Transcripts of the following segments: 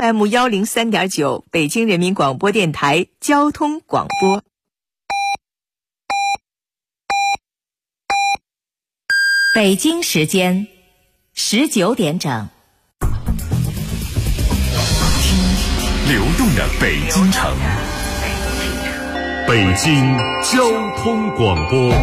FM103.9，北京人民广播电台交通广播。北京时间19点整。 流动的北京城，北京交通广播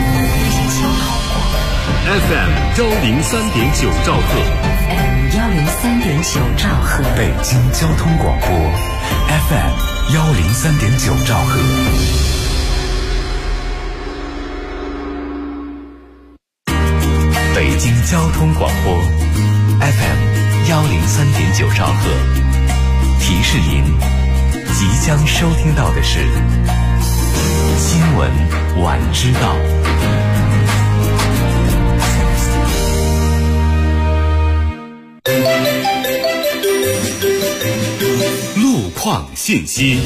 FM103.9兆赫 ，103.9兆赫， 北京交通广播 FM103.9兆赫。北京交通广播 FM103.9兆赫，提示您即将收听到的是新闻晚知道。路况信息。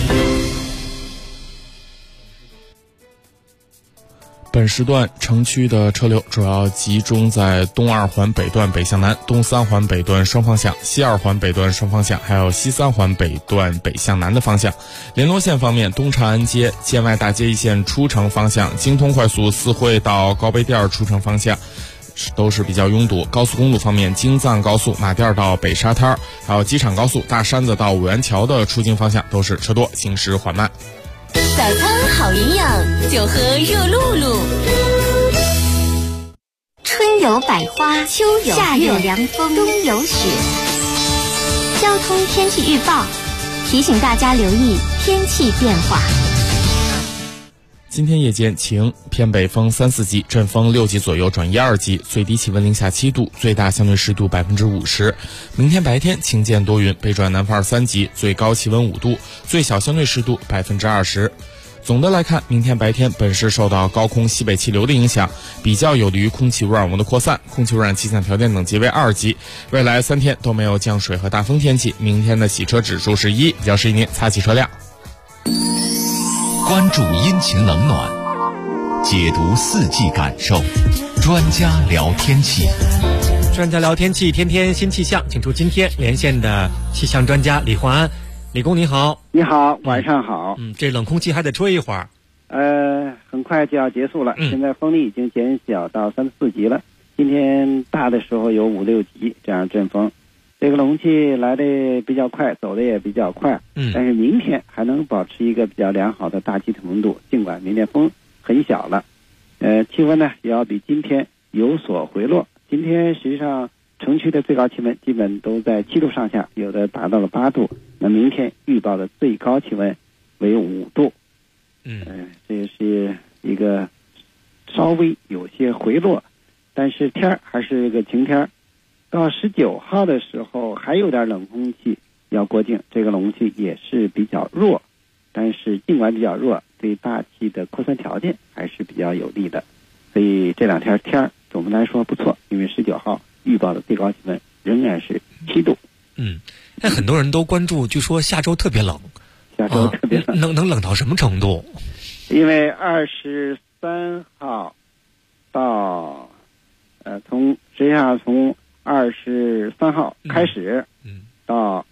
本时段城区的车流主要集中在东2环北段北向南、东3环北段双方向、西2环北段双方向，还有西3环北段北向南的方向。联络线方面，东长安街、建外大街一线出城方向、京通快速四惠到高碑店出城方向都是比较拥堵。高速公路方面，京藏高速马甸到北沙滩，还有机场高速大山子到五元桥的出京方向都是车多，行驶缓慢。 早餐好营养，就喝热露露。春有百花，秋有月，夏有凉风，冬有雪。交通天气预报提醒大家留意天气变化。 今天夜间晴，偏北风3、4级，阵风6级左右转1、2级，最低气温零下7度，最大相对湿度50%。明天白天晴间多云，北转南风2、3级，最高气温5度，最小相对湿度20%。总的来看，明天白天本市受到高空西北气流的影响，比较有利于空气污染物的扩散，空气污染气象条件等级为2级。未来3天都没有降水和大风天气，明天的洗车指数是1，比较适宜您擦洗车辆。 关注阴晴冷暖，解读四季感受，专家聊天气。 专家聊天气，天天新气象，请出今天连线的气象专家李焕安。李工你好。 你好，晚上好。 这冷空气还得吹一会儿。 很快就要结束了。现在风力已经减小到3、4级了。今天大的时候有5、6级这样阵风。这个冷空气来的比较快，走的也比较快。但是明天还能保持一个比较良好的大气层度，尽管明天风很小了。气温呢也要比今天有所回落。今天实际上城区的最高气温基本都在7度上下，有的达到了8度。那明天预报的最高气温为5度。这是一个稍微有些回落，但是天还是一个晴天。到19号的时候还有点冷空气要过境，这个冷空气也是比较弱，但是尽管比较弱，对大气的扩散条件还是比较有利的。所以这2天天总的来说不错，因为19号预报的最高气温仍然是7度。 但很多人都关注，据说下周特别冷。 下周特别冷， 能冷到什么程度？ 因为23号到实际上从23号开始，到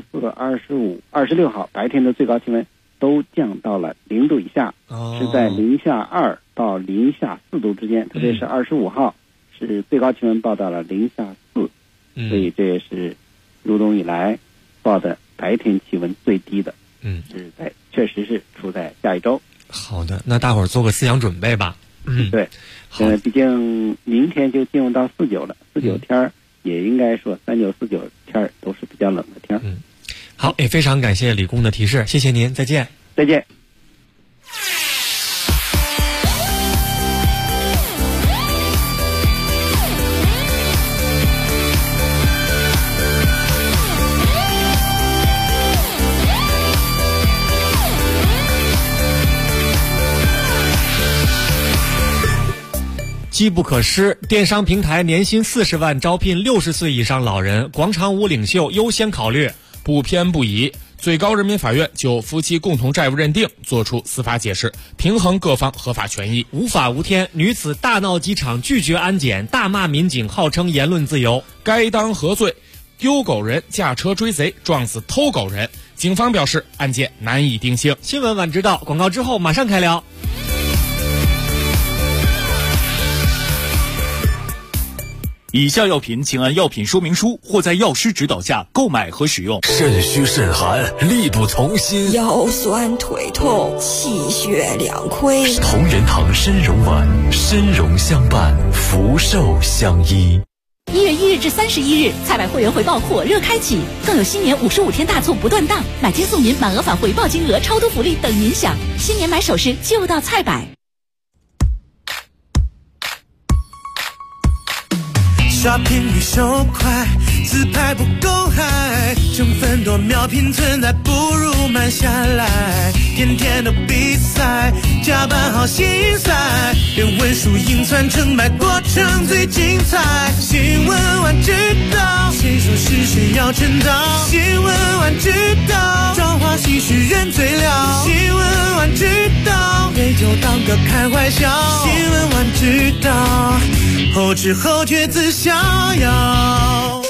24、25、26号白天的最高气温都降到了0度以下，是在零下2到零下4度之间。特别是25号是最高气温报到了零下4，所以这也是入冬以来报的白天气温最低的。确实是处在下一周。 好的，那大伙儿做个思想准备吧。 对，毕竟明天就进入到49了，49天也应该说39、49天都是比较冷的天。 好，也非常感谢李工的提示，谢谢您，再见。 再见。 机不可失，电商平台年薪40万招聘60岁以上老人，广场舞领袖优先考虑。 不偏不倚，最高人民法院就夫妻共同债务认定作出司法解释，平衡各方合法权益。 无法无天，女子大闹机场拒绝安检，大骂民警，号称言论自由。 该当何罪？ 丢狗人驾车追贼，撞死偷狗人。警方表示，案件难以定性。 新闻晚知道，广告之后马上开聊。 以下药品请按药品说明书或在药师指导下购买和使用。 肾虚肾寒，力不从心， 腰酸腿痛，气血两亏。 同仁堂参茸丸，参茸相伴，福寿相依。 1月1日至31日，菜百会员回报火热开启，更有新年55天大促不断档，买金送银，满额返回报金额，超多福利等您享。新年买首饰就到菜百。 刷屏率手快，自拍不够嗨，成分多秒拼存在，不如慢下来。天天的比赛，加班好心塞，连文输赢算成败过程最精彩。新闻晚知道，谁说是谁要称道？新闻晚知道，朝花夕拾人最了。新闻晚知道，杯酒当歌开怀笑。新闻晚知道，后知后觉自逍遥。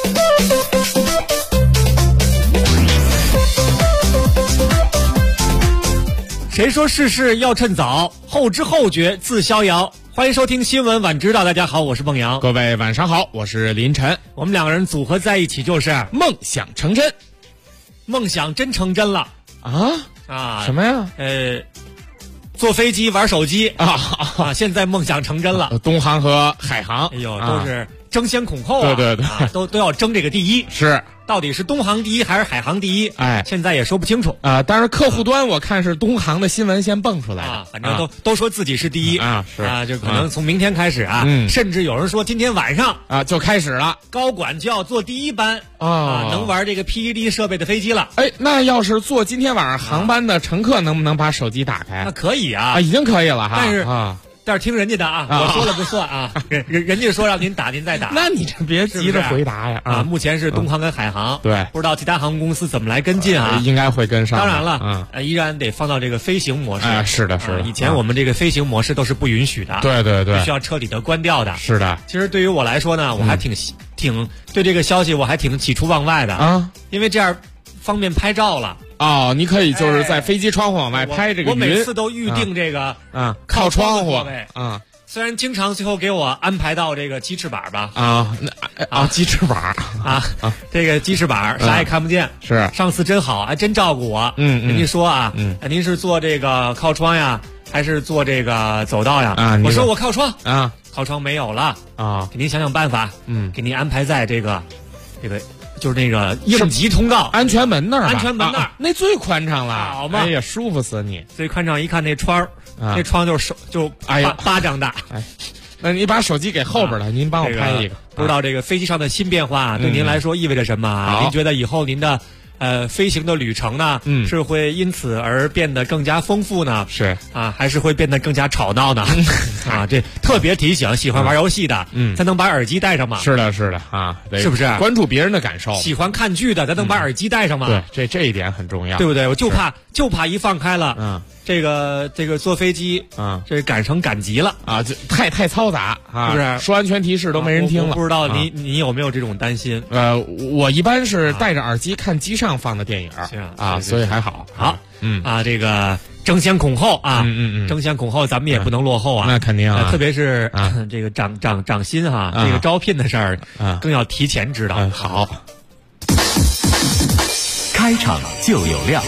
谁说事事要趁早，后知后觉自逍遥。欢迎收听新闻晚知道，大家好，我是孟阳。 各位晚上好，我是林晨。 我们两个人组合在一起就是梦想成真。 梦想真成真了啊！什么呀？ 坐飞机玩手机啊！现在梦想成真了。 东航和海航， 哎呦，都是争先恐后啊！ 对， 都要争这个第一。 是， 到底是东航第一还是海航第一？ 哎， 现在也说不清楚啊。但是客户端我看是东航的新闻先蹦出来的， 反正都说自己是第一啊，是啊，就可能从明天开始啊，甚至有人说今天晚上啊就开始了， 高管就要坐第一班能玩这个 PED 设备的飞机了。 哎，那要是坐今天晚上航班的乘客，能不能把手机打开？ 那可以啊， 已经可以了哈。 但是听人家的我说了不算啊，人家说让您打您再打。 那你这别急着回答呀目前是东航跟海航， 对， 不知道其他航空公司怎么来跟进啊？ 应该会跟上。 当然了，依然得放到这个飞行模式。 是的，是的。 以前我们这个飞行模式都是不允许的， 对， 必须要彻底的关掉的。 是的。 其实对于我来说呢，我还挺对这个消息我还挺喜出望外的啊，因为这样方便拍照了。 哦，你可以就是在飞机窗户往外拍这个云。 我每次都预定这个靠窗户虽然经常最后给我安排到这个鸡翅膀吧鸡翅膀这个鸡翅膀啥也看不见。 是上次真好，还真照顾我。人家说您是坐这个靠窗呀，还是坐这个走道呀？我说我靠窗靠窗没有了给您想想办法。给您安排在这个就是那个应急通道安全门那儿， 那最宽敞了， 好吗？ 哎呀，舒服死你！ 最宽敞，一看那窗那窗就巴掌大。 哎，那你把手机给后边了，您帮我拍一个。 不知道这个飞机上的新变化对您来说意味着什么？您觉得以后您的飞行的旅程呢，是会因此而变得更加丰富呢？ 是还是会变得更加吵闹呢？这特别提醒喜欢玩游戏的，咱能把耳机戴上吗？ 是的是不是？ 关注别人的感受。 喜欢看剧的，咱能把耳机戴上吗？ 对，这一点很重要， 对不对？我就怕一放开了，这个坐飞机这赶成赶集了就太嘈杂是不是？ 说安全提示都没人听了。 不知道你有没有这种担心？ 我一般是戴着耳机看机上放的电影所以还好。 这个争先恐后争先恐后，咱们也不能落后那肯定特别是这个涨薪这个招聘的事儿更要提前知道。 好， 开场就有料。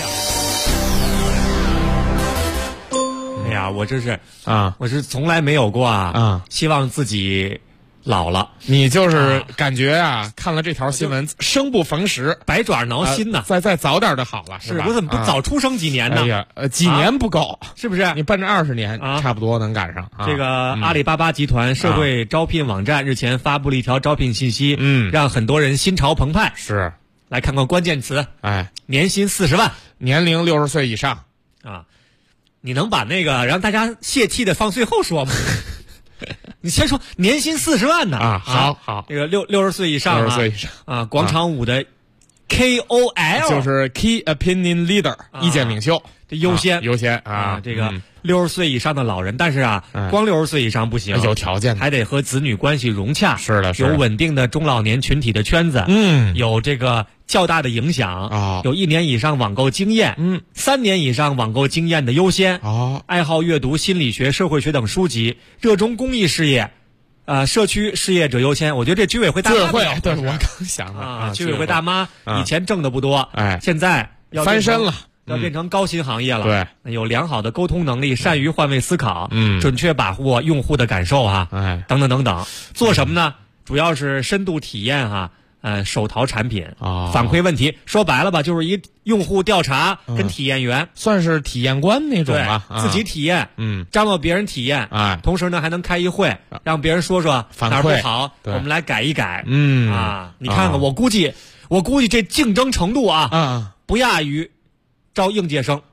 哎呀，我这是我是从来没有过希望自己老了。 你就是感觉看了这条新闻，生不逢时， 百爪挠心呐。 再早点就好了，是吧？ 我怎么不早出生几年呢？ 哎呀，几年不够， 是不是？ 你奔着20年差不多能赶上。 这个阿里巴巴集团社会招聘网站日前发布了一条招聘信息，让很多人心潮澎湃。 是， 来看看关键词，年薪40万， 年龄60岁以上你能把那个让大家泄气的放最后说吗？你先说年薪40万呢好， 这个60岁以上 ，60岁以上广场舞的 KOL 就是 Key Opinion Leader，意见领袖， 这优先这个60岁以上的老人，但是光60岁以上不行， 有条件， 还得和子女关系融洽， 是的， 有稳定的中老年群体的圈子，有这个较大的影响，有1年以上网购经验，3年以上网购经验的优先，爱好阅读心理学、社会学等书籍，热衷公益事业。社区事业者优先，我觉得这居委会大妈对我刚想的居委会大妈以前挣的不多，现在要翻身了， 要变成高薪行业了。 对， 有良好的沟通能力，善于换位思考，准确把握用户的感受等等等等。做什么呢？主要是深度体验手淘产品反馈问题，说白了吧，就是一用户调查跟体验员， 算是体验官那种自己体验，张罗别人体验，同时呢还能开一会，让别人说哪儿不好，我们来改一改，你看看，我估计这竞争程度不亚于招应届生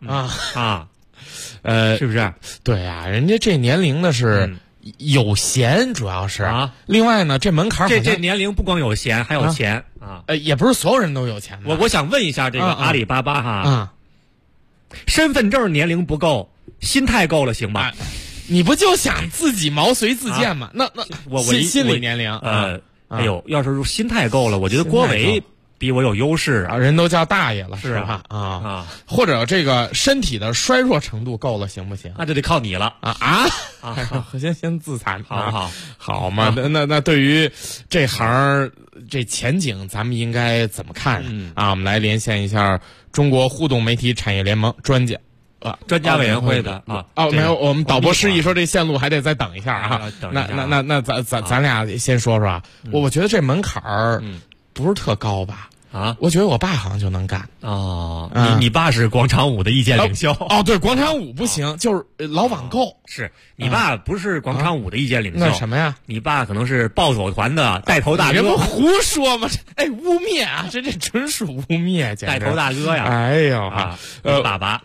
是不是？ 对啊，人家这年龄的是。有闲主要是另外呢，这门槛这年龄不光有闲，还有钱也不是所有人都有钱的。 我想问一下这个阿里巴巴身份证年龄不够，心态够了行吗？ 你不就想自己毛遂自荐吗？那我心理年龄哎呦，要是心态够了，我觉得郭维比我有优势人都叫大爷了， 是吧？ 或者这个身体的衰弱程度够了，行不行？ 那就得靠你了先自残， 好嘛？那对于这行这前景，咱们应该怎么看我们来连线一下中国互动媒体产业联盟专家委员会的没有，我们导播示意说这线路还得再等一下那咱俩先说说我觉得这门槛不是特高吧？我觉得我爸好像就能干你爸是广场舞的意见领袖对，广场舞不行，就是老网购。 是你爸不是广场舞的意见领袖， 那什么呀？ 你爸可能是暴走团的带头大哥。 人不胡说吗？污蔑这纯属污蔑， 带头大哥呀！ 哎呦爸爸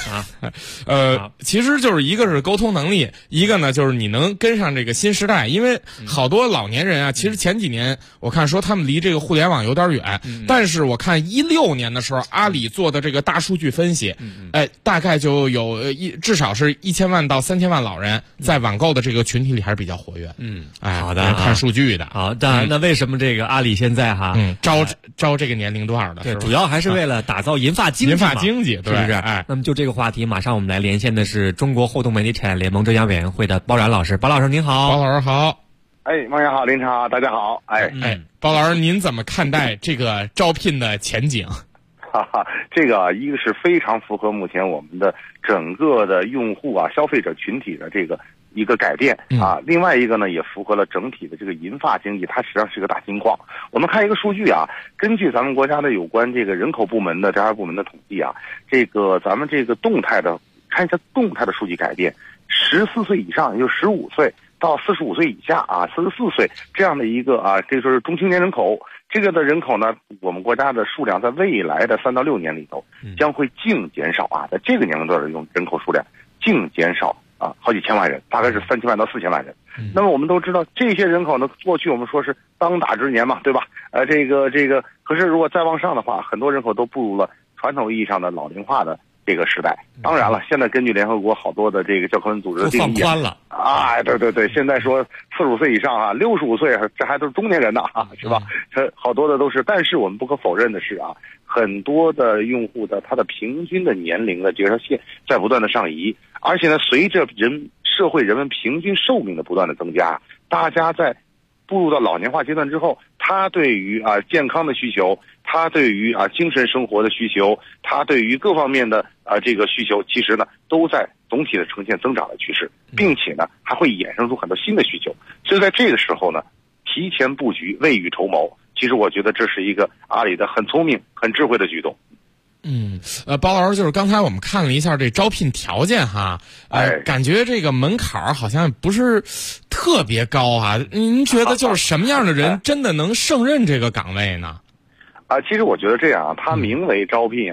其实就是一个是沟通能力，一个呢就是你能跟上这个新时代。因为好多老年人其实前几年我看说他们离这个互联网有点远，但是我看16年的时候，阿里做的这个大数据分析，大概就有至少是1000万到3000万老人在网购的这个群体里还是比较活跃。 好的， 看数据的。 好，那为什么这个阿里现在招这个年龄段的？ 对，主要还是为了打造银发经济， 是不是？ 那么就这个话题，马上我们来连线的是中国互动媒体产业联盟专家委员会的包冉老师。包老师您好。 包老师好。 孟阳好，林超大家好。 包老师您怎么看待这个招聘的前景？ 这个一个是非常符合目前我们的整个的用户消费者群体的这个一个改变另外一个呢也符合了整体的这个银发经济，它实际上是个大金矿。我们看一个数据根据咱们国家的有关这个人口部门的调查部门的统计这个咱们这个看一下动态的数据改变，14岁以上，也就是15岁到45岁以下44岁这样的一个这个就是中青年人口。这个的人口呢，我们国家的数量在未来的3到6年里头将会净减少在这个年龄段的人口数量净减少好几千万人，大概是3000万到4000万人。那么我们都知道，这些人口呢，过去我们说是当打之年嘛，对吧？这个，可是如果再往上的话，很多人口都步入了传统意义上的老龄化的这个时代。当然了，现在根据联合国好多的这个教科文组织的定义， 放宽了对，现在说45岁以上65岁这还都是中年人呢是吧？这好多的都是，但是我们不可否认的是很多的用户的他的平均的年龄的这条线在不断的上移，而且呢，随着社会人们平均寿命的不断的增加，大家在步入到老年化阶段之后，他对于健康的需求，他对于精神生活的需求，他对于各方面的这个需求，其实呢都在总体的呈现增长的趋势，并且呢还会衍生出很多新的需求。所以在这个时候呢，提前布局，未雨绸缪，其实我觉得这是一个阿里的很聪明、很智慧的举动。 包老师，就是刚才我们看了一下这招聘条件感觉这个门槛好像不是特别高您觉得就是什么样的人真的能胜任这个岗位呢？ 其实我觉得这样它名为招聘其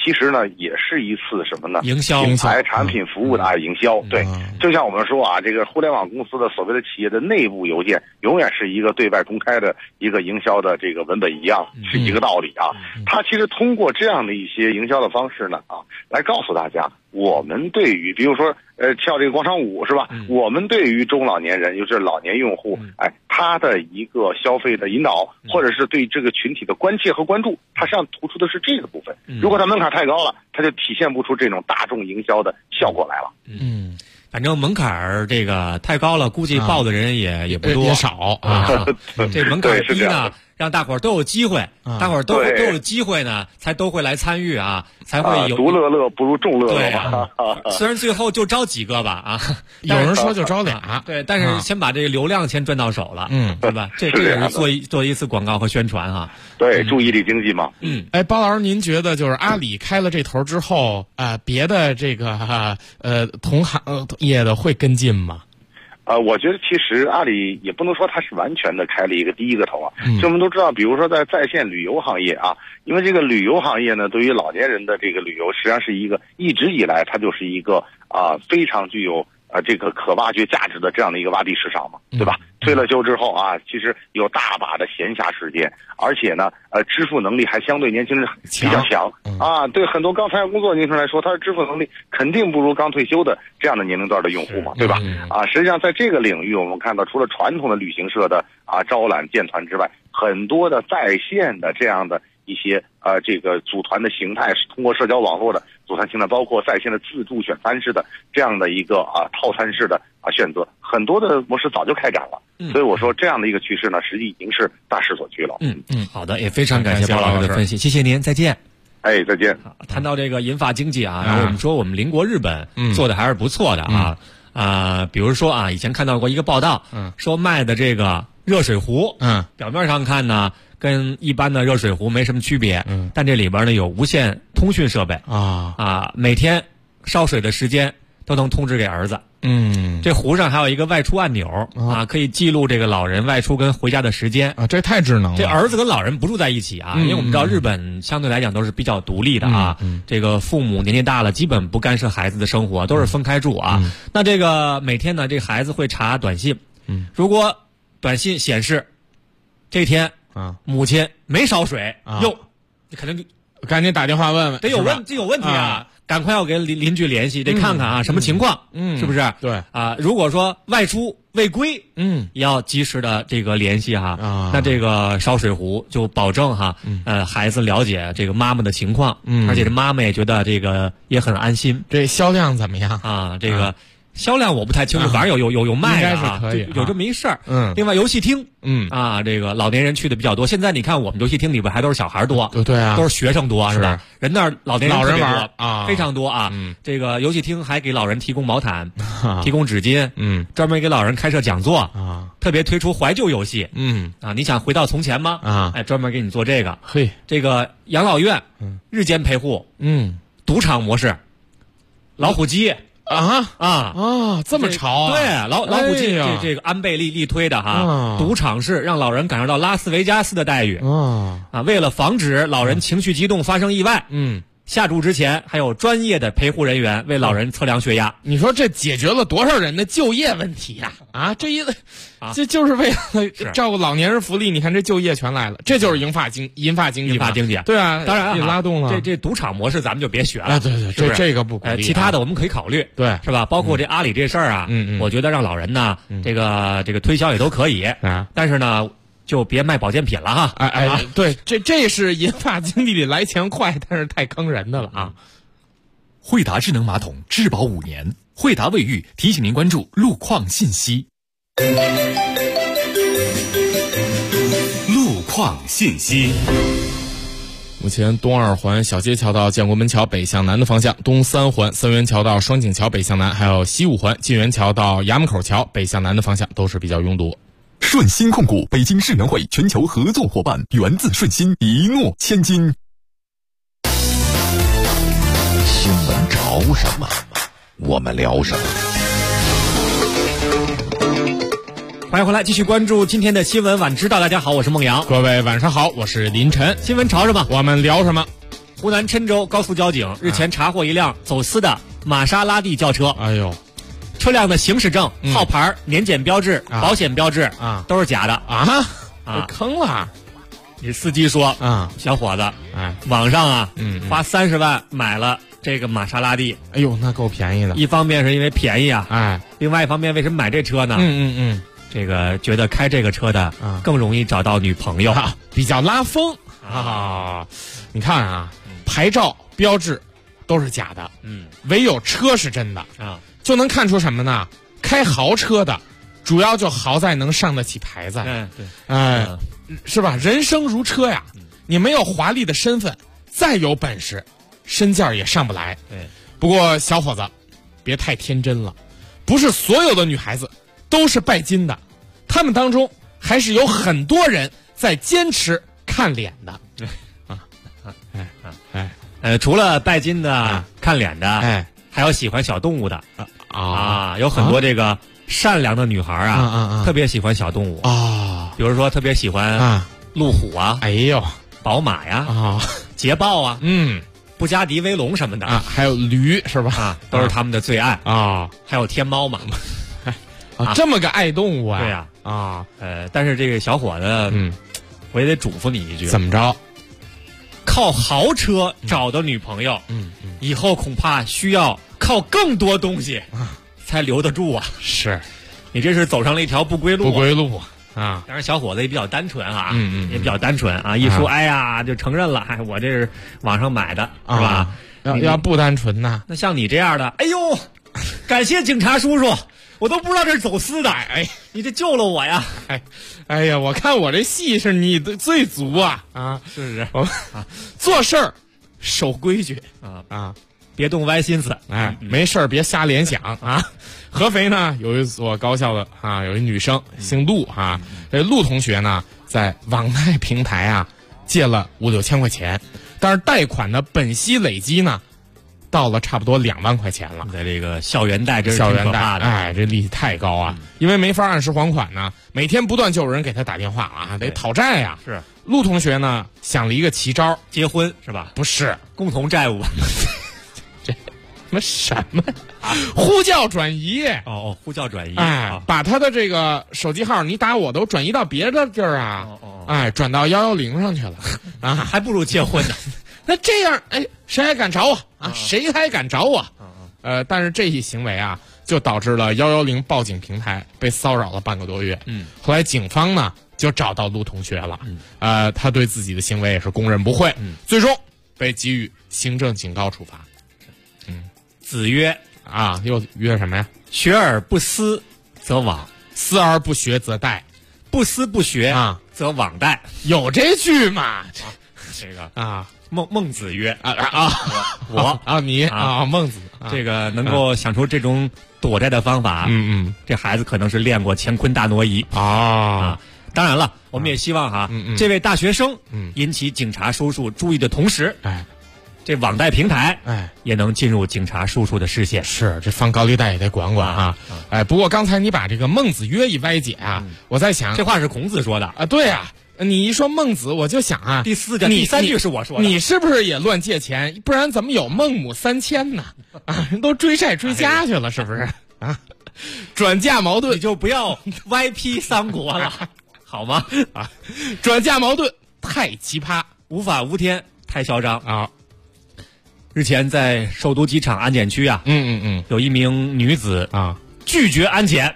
其实呢也是一次什么呢？ 营销， 品牌产品服务的营销。对，就像我们说啊，这个互联网公司的所谓的企业的内部邮件，永远是一个对外公开的一个营销的这个文本一样，是一个道理啊。它其实通过这样的一些营销的方式呢，来告诉大家，我们对于比如说跳这个广场舞是吧？我们对于中老年人，尤其是老年用户，他的一个消费的引导，或者是对这个群体的关切和关注，它实际上突出的是这个部分。如果它门槛太高了，它就体现不出这种大众营销的效果来了。 反正门槛这个太高了，估计报的人也不多， 也少啊。 这门槛低呢，让大伙儿都有机会，大伙儿都有机会呢，才都会来参与啊，才会有独乐乐不如众乐乐嘛。 虽然最后就招几个吧有人说就招俩， 对，但是先把这个流量先赚到手了，对吧？这也是做一次广告和宣传哈。 对，注意力经济嘛。 包老师，您觉得就是阿里开了这头之后别的这个同行业的会跟进吗？ 我觉得其实阿里也不能说它是完全的开了一个第一个头啊。就我们都知道，比如说在线旅游行业啊，因为这个旅游行业呢，对于老年人的这个旅游，实际上是一个一直以来它就是一个非常具有这个可挖掘价值的这样的一个洼地市场嘛，对吧？退了休之后其实有大把的闲暇时间，而且呢，支付能力还相对年轻人比较强对很多刚参加工作的年轻人来说，他的支付能力肯定不如刚退休的这样的年龄段的用户嘛，对吧？实际上在这个领域，我们看到除了传统的旅行社的招揽建团之外，很多的在线的这样的一些这个组团的形态是通过社交网络的组团形态，包括在线的自助选餐式的这样的一个套餐式的选择，很多的模式早就开展了。所以我说这样的一个趋势呢，实际已经是大势所趋了。 好的，也非常感谢包老师的分析，谢谢您，再见。 再见。 谈到这个银发经济然后我们说我们邻国日本做的还是不错的比如说以前看到过一个报道，说卖的这个热水壶，表面上看呢跟一般的热水壶没什么区别，但这里边呢有无线通讯设备每天烧水的时间都能通知给儿子。这壶上还有一个外出按钮可以记录这个老人外出跟回家的时间这太智能了。 这儿子跟老人不住在一起因为我们知道日本相对来讲都是比较独立的这个父母年纪大了基本不干涉孩子的生活，都是分开住那这个每天呢，这孩子会查短信，如果短信显示这天母亲没烧水你可能赶紧打电话问问， 这有问题赶快要跟邻居联系，得看看什么情况，是不是？ 对如果说外出未归，也要及时的这个联系那这个烧水壶就保证孩子了解这个妈妈的情况，而且这妈妈也觉得这个也很安心。 这销量怎么样这个销量我不太清楚，反正有卖的应该是可以有这么一事儿。另外游戏厅，这个老年人去的比较多。现在你看我们游戏厅里边还都是小孩多， 对都是学生多，是吧？人那儿老年人玩非常多这个游戏厅还给老人提供毛毯，提供纸巾，专门给老人开设讲座特别推出怀旧游戏，你想回到从前吗？专门给你做这个。这个养老院，日间陪护，赌场模式，老虎机。 这么潮对，老虎机这个安倍力推的赌场式让老人感受到拉斯维加斯的待遇为了防止老人情绪激动发生意外，下注之前还有专业的陪护人员为老人测量血压。 你说这解决了多少人的就业问题呀？这就是为了照顾老年人福利。你看这就业全来了，这就是银发经济。对啊， 当然拉动了。 这赌场模式咱们就别学了。 对，这个不鼓励。 其他的我们可以考虑， 对， 是吧？包括这阿里这事儿我觉得让老人呢，这个推销也都可以但是呢，就别卖保健品了对，这是银发经济里来钱快，但是太坑人的了惠达智能马桶质保5年，惠达卫浴提醒您关注路况信息。路况信息。 目前东2环小街桥到建国门桥北向南的方向，东3环三元桥到双井桥北向南，还有西5环晋源桥到衙门口桥北向南的方向都是比较拥堵。 顺鑫控股北京世能会全球合作伙伴，源自顺鑫，一诺千金。 新闻潮什么，我们聊什么。 欢迎回来，继续关注今天的新闻晚知道。大家好，我是孟阳。 各位晚上好，我是林晨。 新闻潮什么， 我们聊什么。 湖南郴州高速交警日前查获一辆走私的玛莎拉蒂轿车。 哎呦， 车辆的行驶证、号牌、年检标志、保险标志都是假的被坑了。 你司机说小伙子，网上花30万买了这个玛莎拉蒂。 哎呦，那够便宜的。 一方面是因为便宜另外一方面为什么买这车呢？这个觉得开这个车的更容易找到女朋友， 比较拉风你看牌照标志都是假的，唯有车是真的就能看出什么呢？开豪车的主要就豪在能上得起牌子。是吧？人生如车呀，你没有华丽的身份，再有本事，身价也上不来。不过小伙子，别太天真了，不是所有的女孩子都是拜金的，他们当中还是有很多人在坚持看脸的。 除了拜金的、看脸的，还有喜欢小动物的有很多这个善良的女孩特别喜欢小动物比如说特别喜欢路虎哎呦， 宝马呀捷豹布加迪威龙什么的还有驴是吧？ 都是他们的最爱还有天猫嘛这么个爱动物对呀但是这个小伙子我也得嘱咐你一句， 怎么着？ 靠豪车找的女朋友以后恐怕需要靠更多东西才留得住是你这是走上了一条不归路当然小伙子也比较单纯也比较单纯一说哎呀就承认了，我这是网上买的是吧？ 要不单纯呢？ 那像你这样的，哎呦，感谢警察叔叔，我都不知道这是走私的，你这救了我呀！ 哎呀，我看我这戏是你的最足是做事儿守规矩别动歪心思， 没事儿别瞎联想合肥呢有一所高校的有一女生姓陆这陆同学呢在网贷平台借了5、6千块钱，但是贷款的本息累积呢到了差不多2万块钱了。 在这个校园贷，这是挺可怕的。 这利息太高因为没法按时还款呢，每天不断就有人给他打电话得讨债是陆同学呢想了一个奇招， 结婚是吧？ 不是， 共同债务。 什么呼叫转移呼叫转移把他的这个手机号你打我都转移到别的地儿转到110上去了还不如结婚呢。 那这样谁还敢找我谁还敢找我但是这一行为就导致了110报警平台被骚扰了半个多月后来警方呢就找到陆同学了他对自己的行为也是供认不讳最终被给予行政警告处罚。 子曰又曰什么呀？ 学而不思则罔， 思而不学则殆， 不思不学则罔殆。 有这句嘛？ 这个孟子曰你孟子这个能够想出这种躲债的方法，这孩子可能是练过乾坤大挪移当然了，我们也希望这位大学生引起警察叔叔注意的同时，这网贷平台也能进入警察叔叔的视线。 是，这放高利贷也得管管不过刚才你把这个孟子曰一歪解我在想这话是孔子说的对你一说孟子我就想第三句是我说的， 你是不是也乱借钱？不然怎么有孟母3000呢？人都追债追家去了，是不是转嫁矛盾， 你就不要歪批三国了好吗转嫁矛盾太奇葩， 无法无天太嚣张日前在首都机场安检区有一名女子拒绝安检，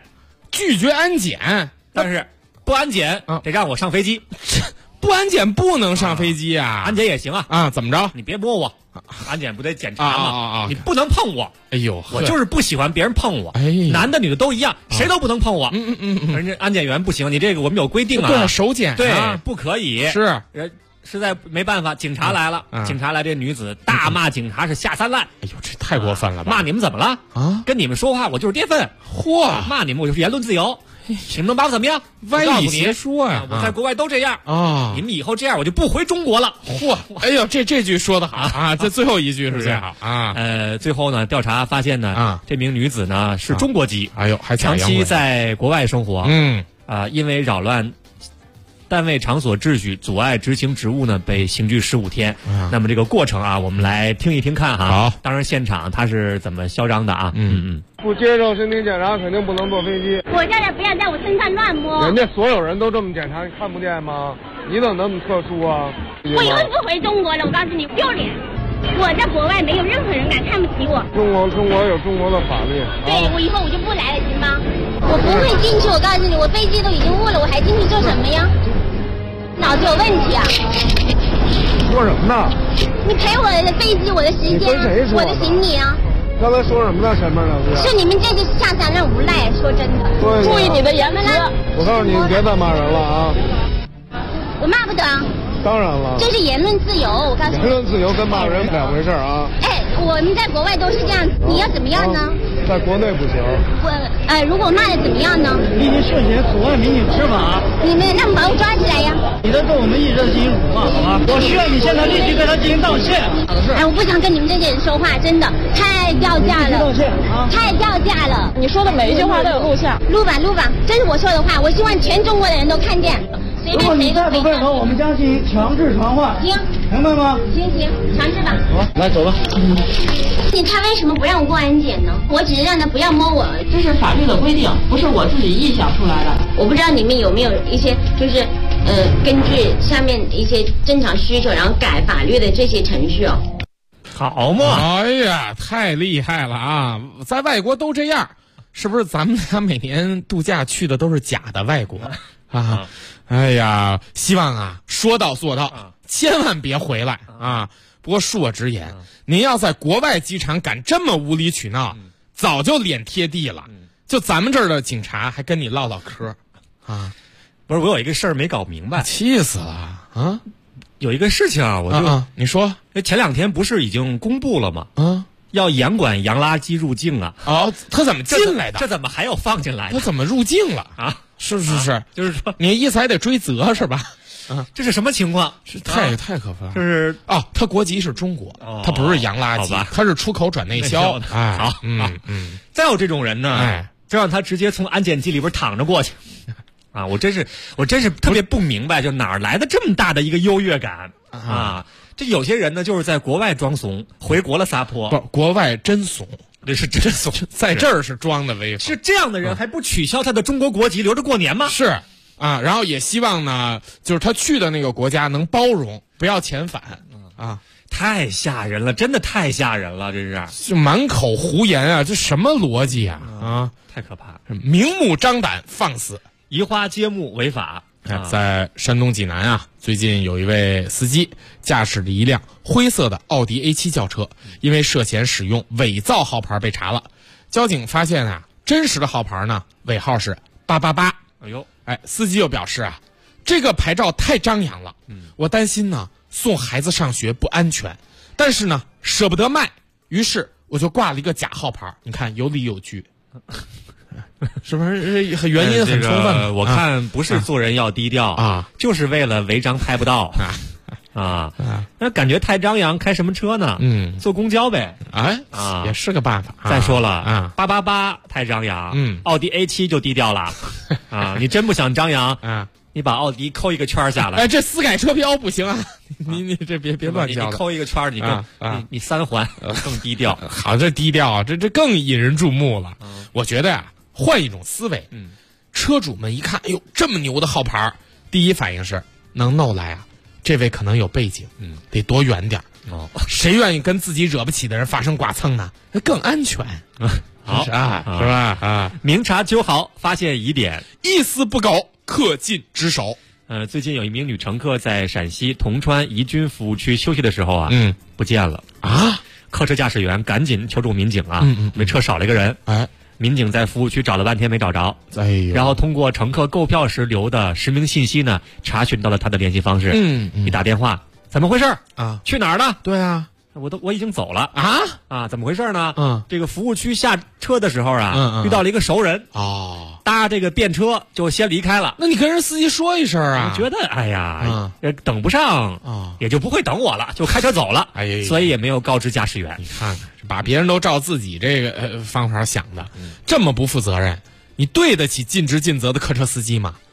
但是不安检得让我上飞机， 不安检不能上飞机安检也行怎么着？ 你别摸我，安检不得检查吗？你不能碰我。 哎呦， 我就是不喜欢别人碰我，男的女的都一样，谁都不能碰我。人家安检员不行，你这个我们有规定对，手检对不可以是。 实在没办法，警察来了，警察来，这女子大骂警察是下三滥。 哎呦，这太过分了吧！ 骂你们怎么了跟你们说话我就是跌份。骂你们我就是言论自由。你们能把我怎么样？ 歪理邪说我在国外都这样你们以后这样我就不回中国了。 哎呦，这句说的好这最后一句是最好最后呢，调查发现呢这名女子呢是中国籍， 哎呦，还长期在国外生活，因为扰乱单位场所秩序，阻碍执行职务呢，被刑拘15天。那么这个过程啊，我们来听一听看哈。 好， 当然现场他是怎么嚣张的啊？ 不接受身体检查，肯定不能坐飞机。 我叫他不要在我身上乱摸。 人家所有人都这么检查，你看不见吗？你怎么那么特殊啊？ 我以后不回中国了，我告诉你，丢脸！我在国外没有任何人敢看不起我。 中国有中国的法律。 对，我以后我就不来了，行吗？我不会进去，我告诉你，我飞机都已经误了，我还进去做什么呀？脑子有问题啊！ 说什么呢？ 你赔我的飞机，我的时间，我的行李啊！ 刚才说什么呢？前面两个是你们这些下三滥无赖，说真的。注意你的言辞。 我告诉你，别再骂人了啊！ 我骂不得。 当然了， 这是言论自由，我告诉你。 言论自由跟骂人两回事啊！ 哎，我们在国外都是这样，你要怎么样呢？ 在国内不行。 如果骂的怎么样呢？ 你已经涉嫌阻碍民警执法。 你们让把我抓起来呀！ 你在对我们艺人进行辱骂，好吧？我需要你现在立即对他进行道歉。 哎，我不想跟你们这些人说话，真的太掉价了。 道歉啊！ 太掉价了！ 你说的每一句话都有录像。 录吧，这是我说的话，我希望全中国的人都看见。 如果你再不配合，我们将进行强制传唤。 行， 明白吗？ 行，强制吧。 好，来走吧。 他为什么不让我过安检呢？我只是让他不要摸我。 这是法律的规定，不是我自己臆想出来的。 我不知道你们有没有一些就是根据下面一些正常需求，然后改法律的这些程序哦。 好嘛！ 哎呀，太厉害了啊！在外国都这样，是不是？咱们俩每年度假去的都是假的外国啊！哎呀，希望啊说到做到，千万别回来啊！不过恕我直言，您要在国外机场敢这么无理取闹，早就脸贴地了。就咱们这儿的警察还跟你唠唠嗑啊！ 不是，我有一个事儿没搞明白， 气死了啊！ 有一个事情啊，我就你说， 前2天不是已经公布了吗？要严管洋垃圾入境啊！ 哦，他怎么进来的？ 这怎么还要放进来？ 他怎么入境了啊？ 是， 就是说你意思还得追责是吧？ 这是什么情况？ 太可怕了！ 就是他国籍是中国，他不是洋垃圾，他是出口转内销。 哎，好，再有这种人呢，就让他直接从安检机里边躺着过去。啊，我真是特别不明白，就哪儿来的这么大的一个优越感啊！这有些人呢，就是在国外装怂，回国了撒泼。 不，国外真怂， 这是真怂， 在这儿是装的威风。 是这样的人还不取消他的中国国籍，留着过年吗？ 是啊，然后也希望呢，就是他去的那个国家能包容，不要遣返啊。 太吓人了，真的太吓人了，这是就满口胡言啊！这什么逻辑啊？啊， 太可怕！ 明目张胆放肆。 移花接木违法。 在山东济南啊，最近有一位司机驾驶着一辆灰色的奥迪 A7 轿车，因为涉嫌使用伪造号牌被查了。交警发现啊，真实的号牌呢尾号是888。 哎呦， 司机又表示啊，这个牌照太张扬了，我担心呢送孩子上学不安全，但是呢舍不得卖，于是我就挂了一个假号牌。你看有理有据。是不是原因很充分？ 我看不是做人要低调啊， 就是为了违章拍不到啊。那感觉太张扬，开什么车呢？坐公交呗。 也是个办法。 再说了，888太张扬，奥迪 A7 就低调了啊。你真不想张扬你把奥迪扣一个圈下来。 这私改车标不行啊！你这别乱叫。 你扣一个圈，你3环更低调。 好，这低调啊，这更引人注目了。我觉得呀。换一种思维，车主们一看，哎呦，这么牛的号牌，第一反应是能弄来啊，这位可能有背景，得躲远点谁愿意跟自己惹不起的人发生剐蹭呢？更安全。 好是吧？ 明察秋毫，发现疑点， 一丝不苟，恪尽职守。 最近有一名女乘客在陕西铜川宜君服务区休息的时候啊，不见了啊！ 客车驾驶员赶紧求助民警啊，因为车少了一个人。民警在服务区找了半天没找着，然后通过乘客购票时留的实名信息呢，查询到了他的联系方式。一打电话，怎么回事啊？ 去哪儿呢？ 对啊， 我已经走了啊！ 怎么回事呢？这个服务区下车的时候啊，遇到了一个熟人搭这个便车就先离开了。 那你跟人司机说一声啊？ 我觉得哎呀，等不上也就不会等我了，就开车走了。所以也没有告知驾驶员。 你看看，把别人都照自己这个方法想的，这么不负责任，你对得起尽职尽责的客车司机吗？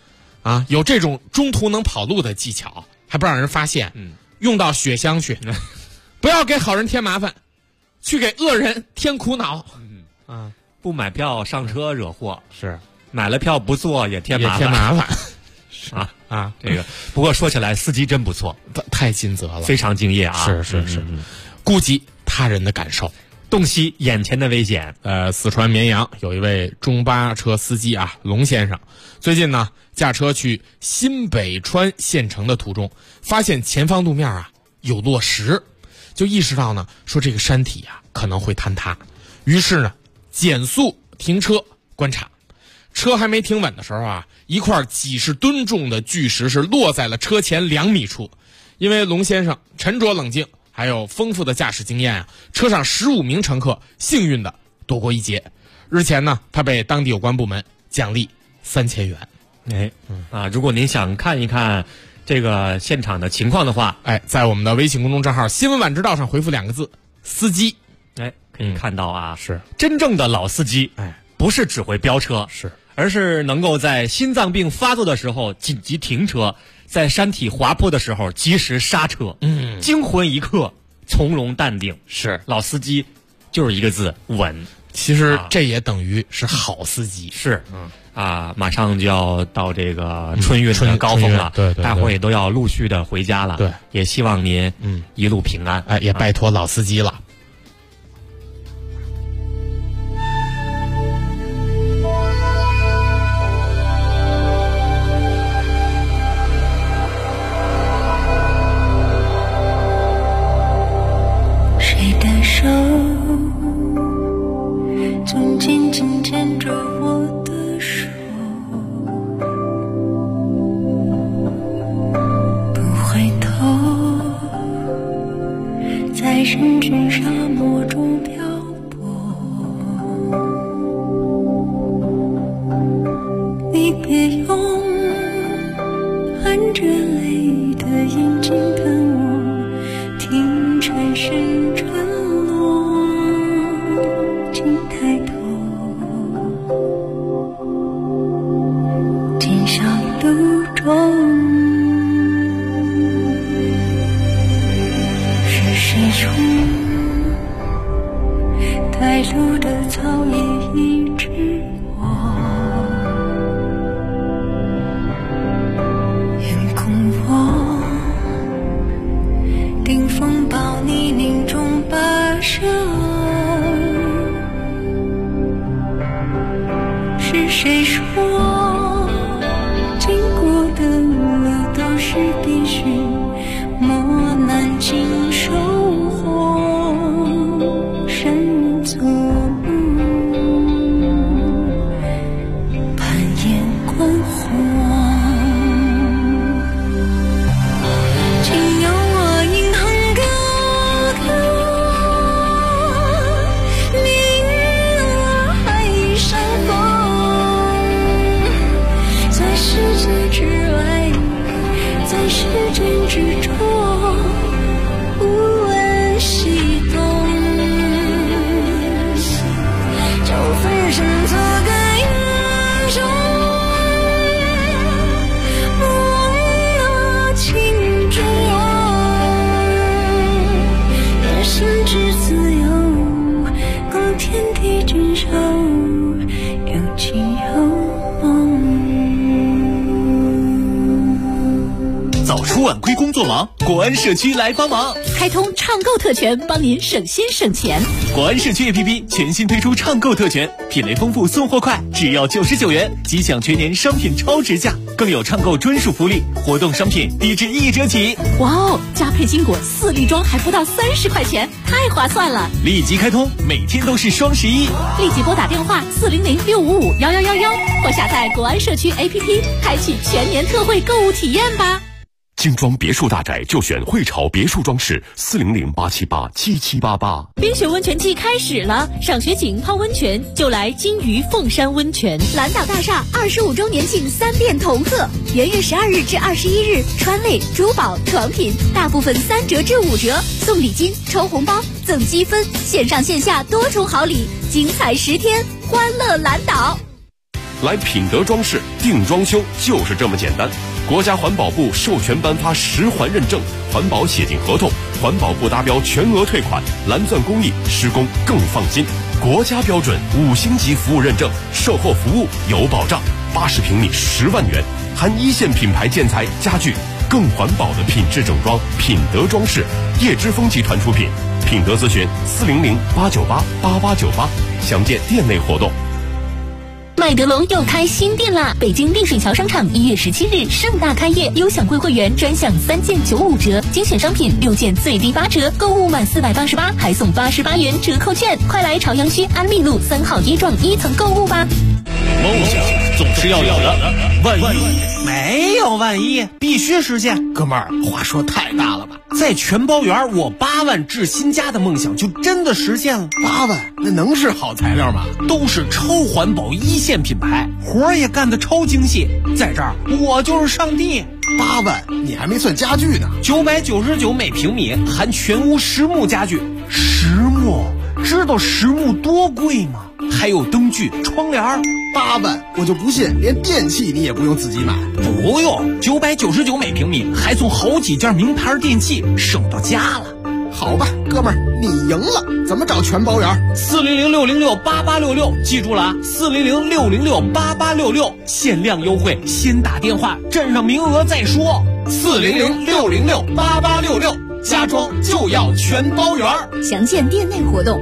啊，有这种中途能跑路的技巧，还不让人发现，用到血浆去，不要给好人添麻烦，去给恶人添苦恼。 不买票上车惹祸， 是买了票不坐也添麻烦。这个不过说起来，司机真不错， 太尽责了， 非常敬业啊！ 是，顾及他人的感受， 洞悉眼前的危险。 四川绵阳有一位中巴车司机啊，龙先生，最近呢驾车去新北川县城的途中，发现前方路面啊有落石，就意识到呢说这个山体啊可能会坍塌，于是呢减速停车观察。车还没停稳的时候啊，一块几十吨重的巨石是落在了车前2米处。因为龙先生沉着冷静，还有丰富的驾驶经验啊，车上15名乘客幸运的躲过一劫。日前呢，他被当地有关部门奖励3000元。 如果您想看一看这个现场的情况的话， 在我们的微信公众账号新闻晚知道上回复2个字司机， 可以看到啊， 是真正的老司机，不是只会飙车，而是能够在心脏病发作的时候紧急停车，在山体滑坡的时候及时刹车，惊魂一刻，从容淡定。 是老司机就是一个字稳。 其实这也等于是好司机。 是马上就要到这个春运的高峰了， 对， 大伙也都要陆续的回家了。 对， 也希望您一路平安。 也拜托老司机了。 谁的手总紧紧牵着我的手，不回头，在深沉沙漠中漂泊。你别用含着泪的眼睛看我，听蝉声沉落，请抬头，今宵路中是谁说带路的草也一直过，眼空我顶风暴泥泞中跋涉，是谁说经过的路都是必须磨难经收获，深足攀岩观火，请由我引吭高歌，你我海上风，在世界之外，在时间之中，无问西东，就分身做个英雄，不忘那情中也深知自由，共天地君守，有情有梦。 早出晚归工作忙，国安社区来帮忙， 开通畅购特权，帮您省心省钱。 国安社区 APP 全新推出畅购特权，品类丰富，送货快，只要99元即享全年商品超值价，更有畅购专属福利，活动商品低至1折起。 哇哦，加配金果4粒装还不到30块钱，太划算了！ 立即开通，每天都是双11。 立即拨打电话400-655-1111，或下载国安社区 APP， 开启全年特惠购物体验吧。 精装别墅大宅就选汇潮别墅装饰，400-878-7788。 冰雪温泉季开始了，赏雪景泡温泉就来金鱼凤山温泉。蓝岛大厦25周年庆3店同贺，元月12日至21日，川类、珠宝、床品大部分3折至5折，送礼金、抽红包、赠积分，线上线下多重好礼，精彩10天，欢乐蓝岛。 来品德装饰定装修就是这么简单。国家环保部授权颁发10环认证，环保写进合同，环保部达标全额退款，蓝钻工艺，施工更放心。国家标准5星级服务认证，售后服务有保障。80平米10万元，含1线品牌建材家具，更环保的品质整装，品德装饰，叶之峰集团出品。品德咨询400-898-8898，详见店内活动。 麦德龙又开新店啦！北京丽水桥商场1月17日盛大开业，优享贵会员专享3件95折，精选商品6件最低8折，购物满488还送88元折扣券，快来朝阳区安利路3号1幢1层购物吧！ 梦想总是要有的，万一没有万一，必须实现。 哥们儿，话说太大了吧？ 在全包园，我8万置新家的梦想就真的实现了。 8万，那能是好材料吗？ 都是超环保1线品牌，活儿也干得超精细。在这儿，我就是上帝。 8万，你还没算家具呢。 999每平米，含全屋实木家具。实木，知道实木多贵吗？还有灯具、窗帘。 8万，我就不信连电器你也不用自己买。 不用，999每平米，还送好几件名牌电器，省到家了。 好吧，哥们儿，你赢了。怎么找全包园 ？400-606-8866，记住了啊！400-606-8866，限量优惠，先打电话，占上名额再说。400-606-8866，家装就要全包园。 详见店内活动。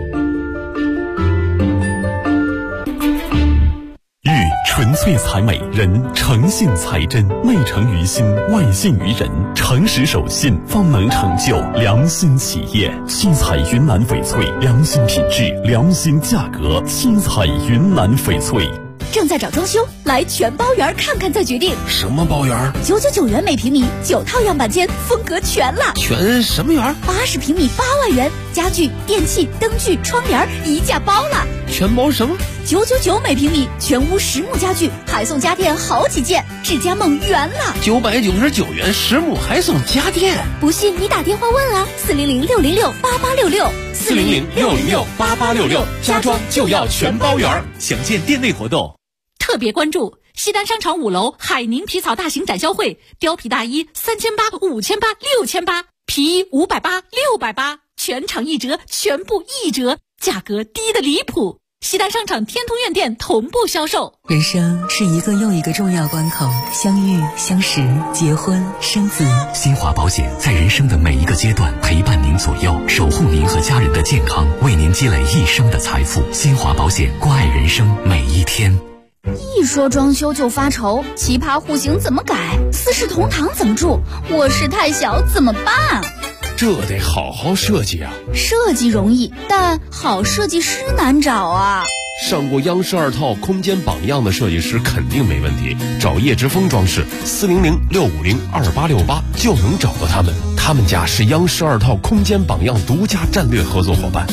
纯粹才美，人诚信才真，内诚于心，外信于人，诚实守信，方能成就良心企业。七彩云南翡翠，良心品质，良心价格。七彩云南翡翠。 正在找装修，来全包园看看再决定。 什么包园 ？999元每平米，9套样板间，风格全了。 全什么园 ？80平米8万元，家具、电器、灯具、窗帘一价包了。 全包什么 ？999每平米，全屋实木家具，还送家电好几件，智家梦圆了。 999元实木还送家电， 不信你打电话问啊，400-606-8866。 400-606-8866，家装就要全包园。详见店内活动。 特别关注西单商场5楼海宁皮草大型展销会，貂皮大衣3800、5800、6800，皮衣580、680，全场1折，全部1折，价格低得离谱。西单商场天通苑店同步销售。 人生是一个又一个重要关口，相遇、相识、结婚、生子。 新华保险在人生的每一个阶段陪伴您左右，守护您和家人的健康，为您积累一生的财富。新华保险，关爱人生每一天。 一说装修就发愁，奇葩户型怎么改？四世同堂怎么住？卧室太小怎么办？ 这得好好设计啊！ 设计容易，但好设计师难找啊。 上过央视2套空间榜样的设计师肯定没问题，找叶之峰装饰，400-650-2868就能找到他们。他们家是央视2套空间榜样独家战略合作伙伴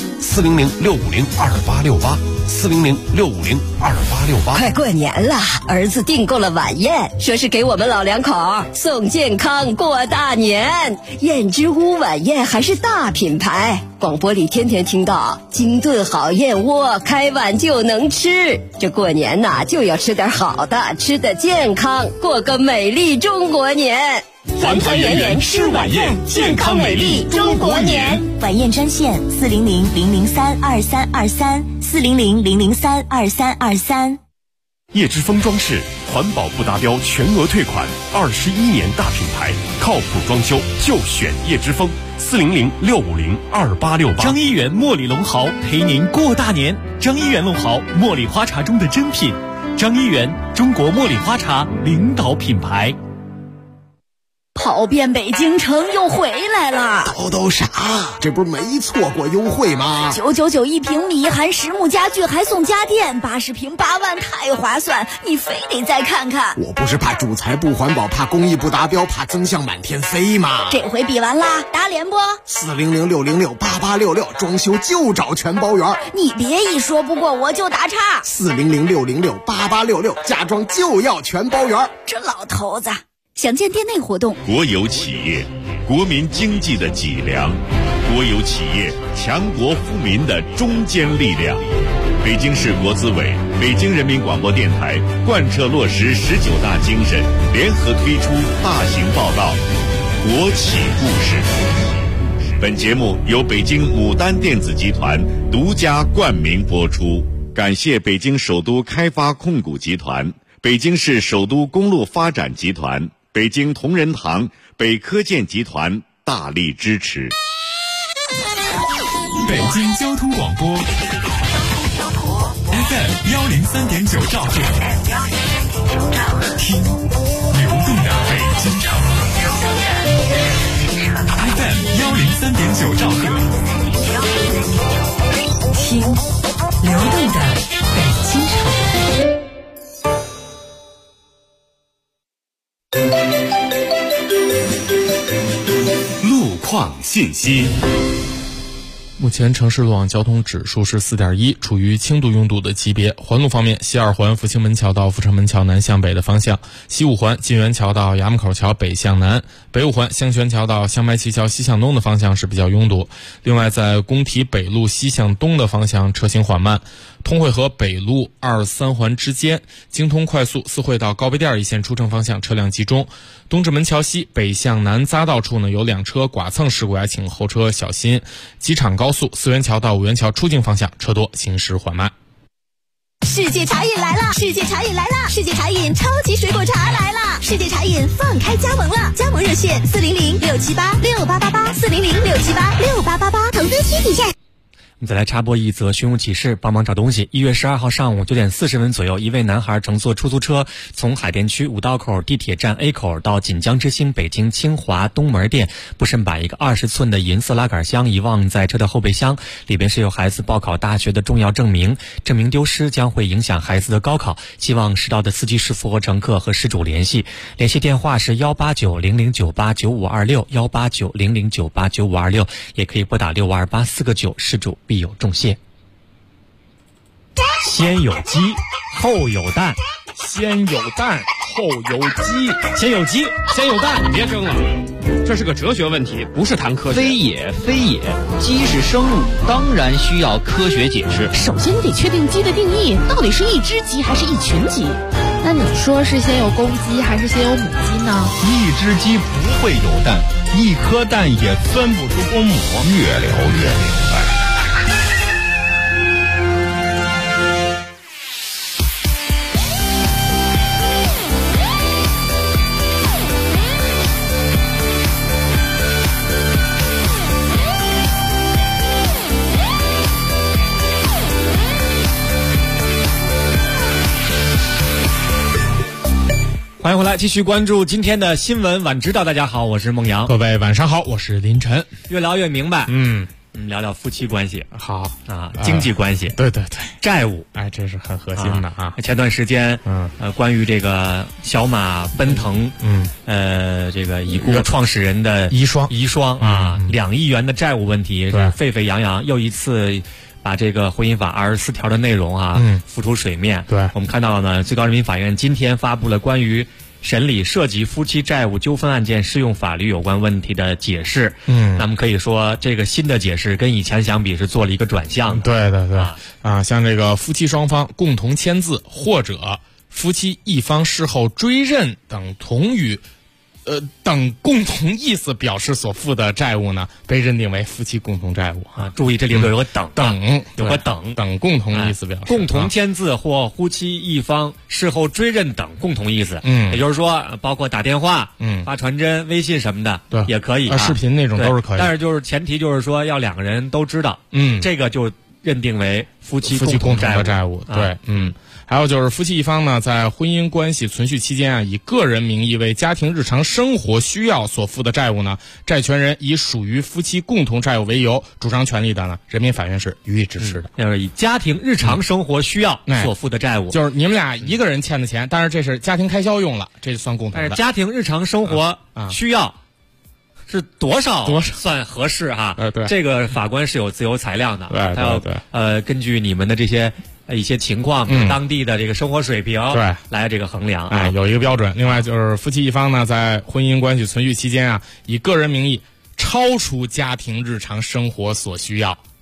，400-650-2868。400-650-2868。 快过年了，儿子订购了晚宴，说是给我们老两口送健康过大年。燕之屋晚宴还是大品牌，广播里天天听到精炖好燕窝，开碗就能吃。这过年呐，就要吃点好的，吃得健康，过个美丽中国年。 团团圆圆吃晚宴，健康美丽中国年。 晚宴专线400-003-2323，400-003-2323。 叶之峰装饰，环保不达标全额退款，21年大品牌，靠谱装修就选叶之峰。400-650-2868。 张一元茉莉龙毫陪您过大年。张一元龙毫，茉莉花茶中的珍品。张一元，中国茉莉花茶领导品牌。 跑遍北京城又回来了， 都傻，这不是没错过优惠吗 ？999一平米，含实木家具还送家电，80平8万，太划算，你非得再看看。 我不是怕主材不环保，怕工艺不达标，怕增项满天飞吗？ 这回比完啦，打脸不 ？400-606-8866，装修就找全包园。 你别一说不过我就打岔。 400-606-8866，家装就要全包园。 这老头子。详见店内活动。 国有企业，国民经济的脊梁；国有企业，强国富民的中坚力量。 北京市国资委、北京人民广播电台贯彻落实19大精神，联合推出大型报道《国企故事》。本节目由北京牡丹电子集团独家冠名播出，感谢北京首都开发控股集团、北京市首都公路发展集团、北京同仁堂、北科建集团大力支持。 北京交通广播 FM 103.9兆赫，听流动的北京城。FM 103.9兆赫， 听流动的北京城。路况信息。 目前城市路网交通指数是4.1，处于轻度拥堵的级别。环路方面，西二环福清门桥到阜成门桥南向北的方向，西五环金源桥到衙门口桥北向南，北五环香泉桥到香白旗桥西向东的方向是比较拥堵。另外，在工体北路西向东的方向车行缓慢。通惠河北路2、3环之间，京通快速四惠到高碑店一线出城方向车辆集中。东直门桥西北向南匝道处呢有2车剐蹭事故，请后车小心。机场高速4元桥到5元桥出境方向车多，行驶缓慢。 世界茶饮来了！世界茶饮来了！世界茶饮超级水果茶来了！世界茶饮放开加盟了，加盟热线400-678-6888，400-678-6888，投资需谨慎。 我们再来插播一则寻物启事，帮忙找东西。1月12号上午9点40分左右，一位男孩乘坐出租车从海淀区五道口地铁站 A 口到锦江之星北京清华东门店，不慎把一个20寸的银色拉杆箱遗忘在车的后备箱，里边是有孩子报考大学的重要证明，证明丢失将会影响孩子的高考，希望拾到的司机师傅和乘客和失主联系电话是18900989526，18900989526，也可以拨打6528-4个9，失主必有重谢。先有鸡，后有蛋， 先有蛋，后有鸡， 先有鸡，先有蛋。 别争了，这是个哲学问题，不是谈科学。 非也，非也，鸡是生物，当然需要科学解释。 首先你得确定鸡的定义，到底是一只鸡还是一群鸡？那你说是先有公鸡还是先有母鸡呢？ 一只鸡不会有蛋，一颗蛋也分不出公母。 越聊越明白。 欢迎回来，继续关注今天的新闻晚知道。大家好，我是孟阳。 各位晚上好，我是林晨。 越聊越明白，聊聊夫妻关系。 好啊，经济关系。 对， 债务， 这是很核心的啊。 前段时间，关于这个小马奔腾，这个已故创始人的遗孀啊，2亿元的债务问题是沸沸扬扬，又一次把这个婚姻法24条的内容浮出水面。 对， 我们看到呢，最高人民法院今天发布了关于审理涉及夫妻债务纠纷案件适用法律有关问题的解释。那么可以说这个新的解释跟以前相比是做了一个转向的。 对，像这个夫妻双方共同签字或者夫妻一方事后追认等等共同意思表示所负的债务呢，被认定为夫妻共同债务啊。注意这里头有个等，有个等共同意思表示， 共同签字或夫妻一方事后追认等共同意思。也就是说，包括打电话、发传真、微信什么的， 对， 也可以视频那种都是可以。 但是就是前提就是说要2个人都知道，这个就认定为夫妻共同的债务。对，还有就是夫妻一方呢，在婚姻关系存续期间以个人名义为家庭日常生活需要所负的债务呢，债权人以属于夫妻共同债务为由主张权利的呢，人民法院是予以支持的。 就是以家庭日常生活需要所负的债务， 就是你们俩一个人欠的钱，但是这是家庭开销用了，这就算共同的。 但是家庭日常生活需要是多少算合适哈？ 对， 这个法官是有自由裁量的， 对， 他要根据你们的这些一些情况，当地的这个生活水平， 对， 来这个衡量， 有一个标准。另外就是夫妻一方呢，在婚姻关系存续期间以个人名义超出家庭日常生活所需要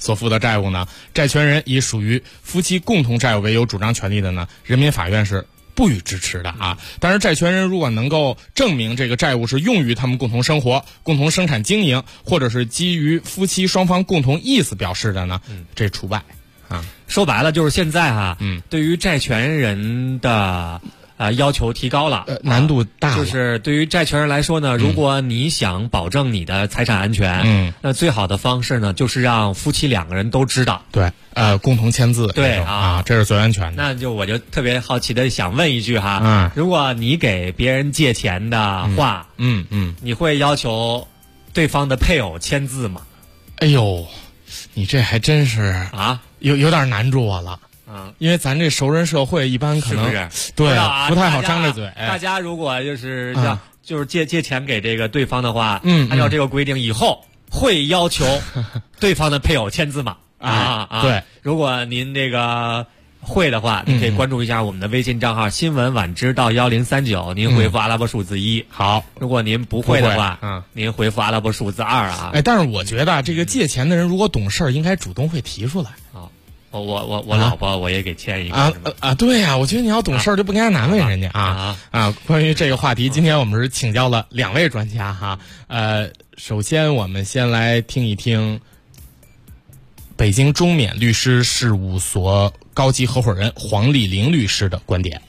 所负的债务呢，债权人以属于夫妻共同债务为有主张权利的呢，人民法院是不予支持的啊。但是债权人如果能够证明这个债务是用于他们共同生活、共同生产经营，或者是基于夫妻双方共同意思表示的呢，这除外啊。 说白了就是现在对于债权人的要求提高了， 难度大了。 就是对于债权人来说呢，如果你想保证你的财产安全，那最好的方式呢，就是让夫妻两个人都知道。 对，共同签字。 对这是最安全的。 那我就特别好奇的想问一句哈，如果你给别人借钱的话，你会要求对方的配偶签字吗？ 哎呦，你这还真是有点难住我了。因为咱这熟人社会一般可能是对不太好张着嘴。 大家如果就是就是借钱给这个对方的话，按照这个规定，以后会要求对方的配偶签字吗？ 对， 如果您这个会的话，您可以关注一下我们的微信账号新闻晚知道1039，您回复阿拉伯数字1。 好， 如果您不会的话，您回复阿拉伯数字2啊。 但是我觉得这个借钱的人如果懂事儿，应该主动会提出来。 我老婆我也给签一个对呀，我觉得你要懂事儿就不应该难为人家关于这个话题，今天我们是请教了2位专家哈。首先我们先来听一听北京中缅律师事务所高级合伙人黄丽玲律师的观点。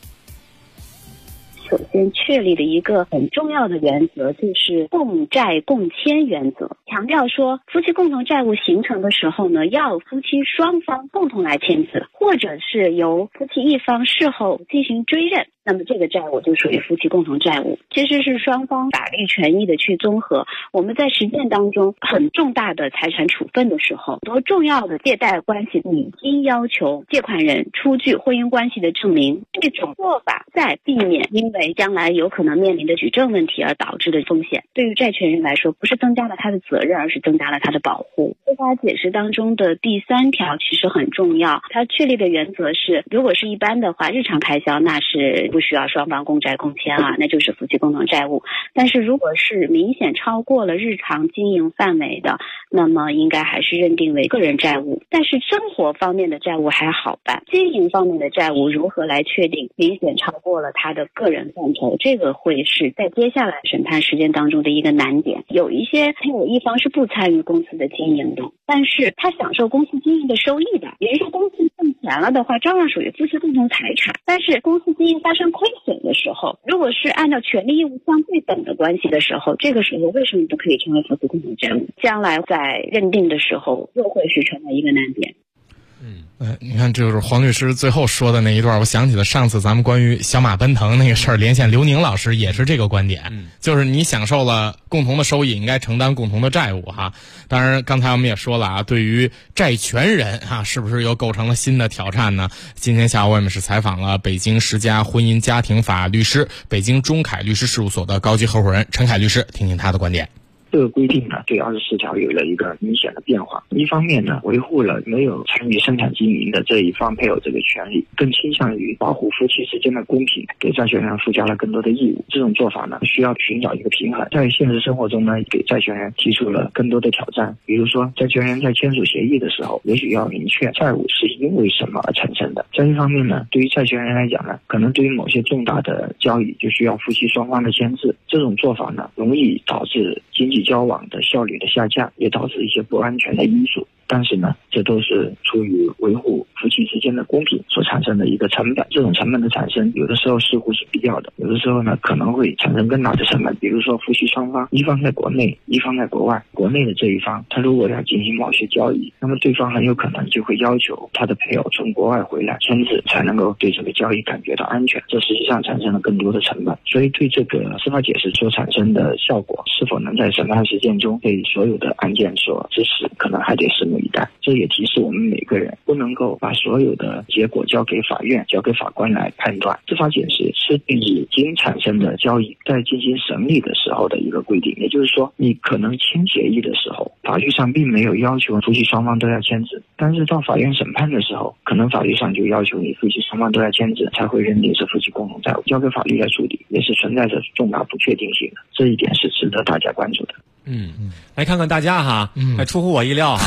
首先确立的一个很重要的原则就是共债共签原则，强调说夫妻共同债务形成的时候呢，要夫妻双方共同来签字，或者是由夫妻一方事后进行追认，那么这个债务就属于夫妻共同债务。其实是双方法律权益的去综合。我们在实践当中很重大的财产处分的时候，很多重要的借贷关系已经要求借款人出具婚姻关系的证明，这种做法在避免因为将来有可能面临的举证问题而导致的风险。对于债权人来说，不是增加了他的责任，而是增加了他的保护。司法解释当中的第3条其实很重要，它确立的原则是，如果是一般的话，日常开销那是不需要双方共债共签那就是夫妻共同债务。但是如果是明显超过了日常经营范围的，那么应该还是认定为个人债务。但是生活方面的债务还好办，经营方面的债务如何来确定明显超过了他的个人范畴，这个会是在接下来审判实践当中的一个难点。有一些配偶一方是不参与公司的经营的，但是他享受公司经营的收益的，也就是说公司挣钱了的话，照样属于夫妻共同财产。但是公司经营发生亏损的时候，如果是按照权利义务相对等的关系的时候，这个时候为什么不可以成为夫妻共同债务？将来在认定的时候又会是成为一个难点。 你看，这就是黄律师最后说的那一段，我想起了上次咱们关于小马奔腾那个事儿，连线刘宁老师也是这个观点，就是你享受了共同的收益，应该承担共同的债务哈。当然，刚才我们也说了对于债权人是不是又构成了新的挑战呢？今天下午我们是采访了北京10家婚姻家庭法律师、北京中凯律师事务所的高级合伙人陈凯律师，听听他的观点。 这个规定呢，对24条有了一个明显的变化。一方面呢，维护了没有参与生产经营的这一方配偶这个权利，更倾向于保护夫妻之间的公平，给债权人附加了更多的义务。这种做法呢，需要寻找一个平衡。在现实生活中呢，给债权人提出了更多的挑战。比如说，债权人在签署协议的时候，也许要明确债务是因为什么而产生的。在这方面呢，对于债权人来讲呢，可能对于某些重大的交易就需要夫妻双方的签字。这种做法呢，容易导致经济交往的效率的下降，也导致一些不安全的因素。但是呢，这都是出于维护夫妻之间的公平所产生的一个成本。这种成本的产生，有的时候似乎是必要的，有的时候呢，可能会产生更大的成本。比如说，夫妻双方，一方在国内，一方在国外。国内的这一方，他如果要进行某些交易，那么对方很有可能就会要求他的配偶从国外回来签字，才能够对这个交易感觉到安全。这实际上产生了更多的成本。所以对这个司法解释所产生的效果，是否能在审判实践中被所有的案件所支持，可能还得拭目以待。这也提示我们每个人不能够把所有的结果交给法院、交给法官来判断。司法解释是对已经产生的交易在进行审理的时候的一个规定，也就是说，你可能签协议的时候，法律上并没有要求夫妻双方都要签字，但是到法院审判的时候，可能法律上就要求你夫妻双方都要签字，才会认定是夫妻共同债务。交给法律来处理，也是存在着重大不确定性的，这一点是值得大家关注的。 来看看大家还出乎我意料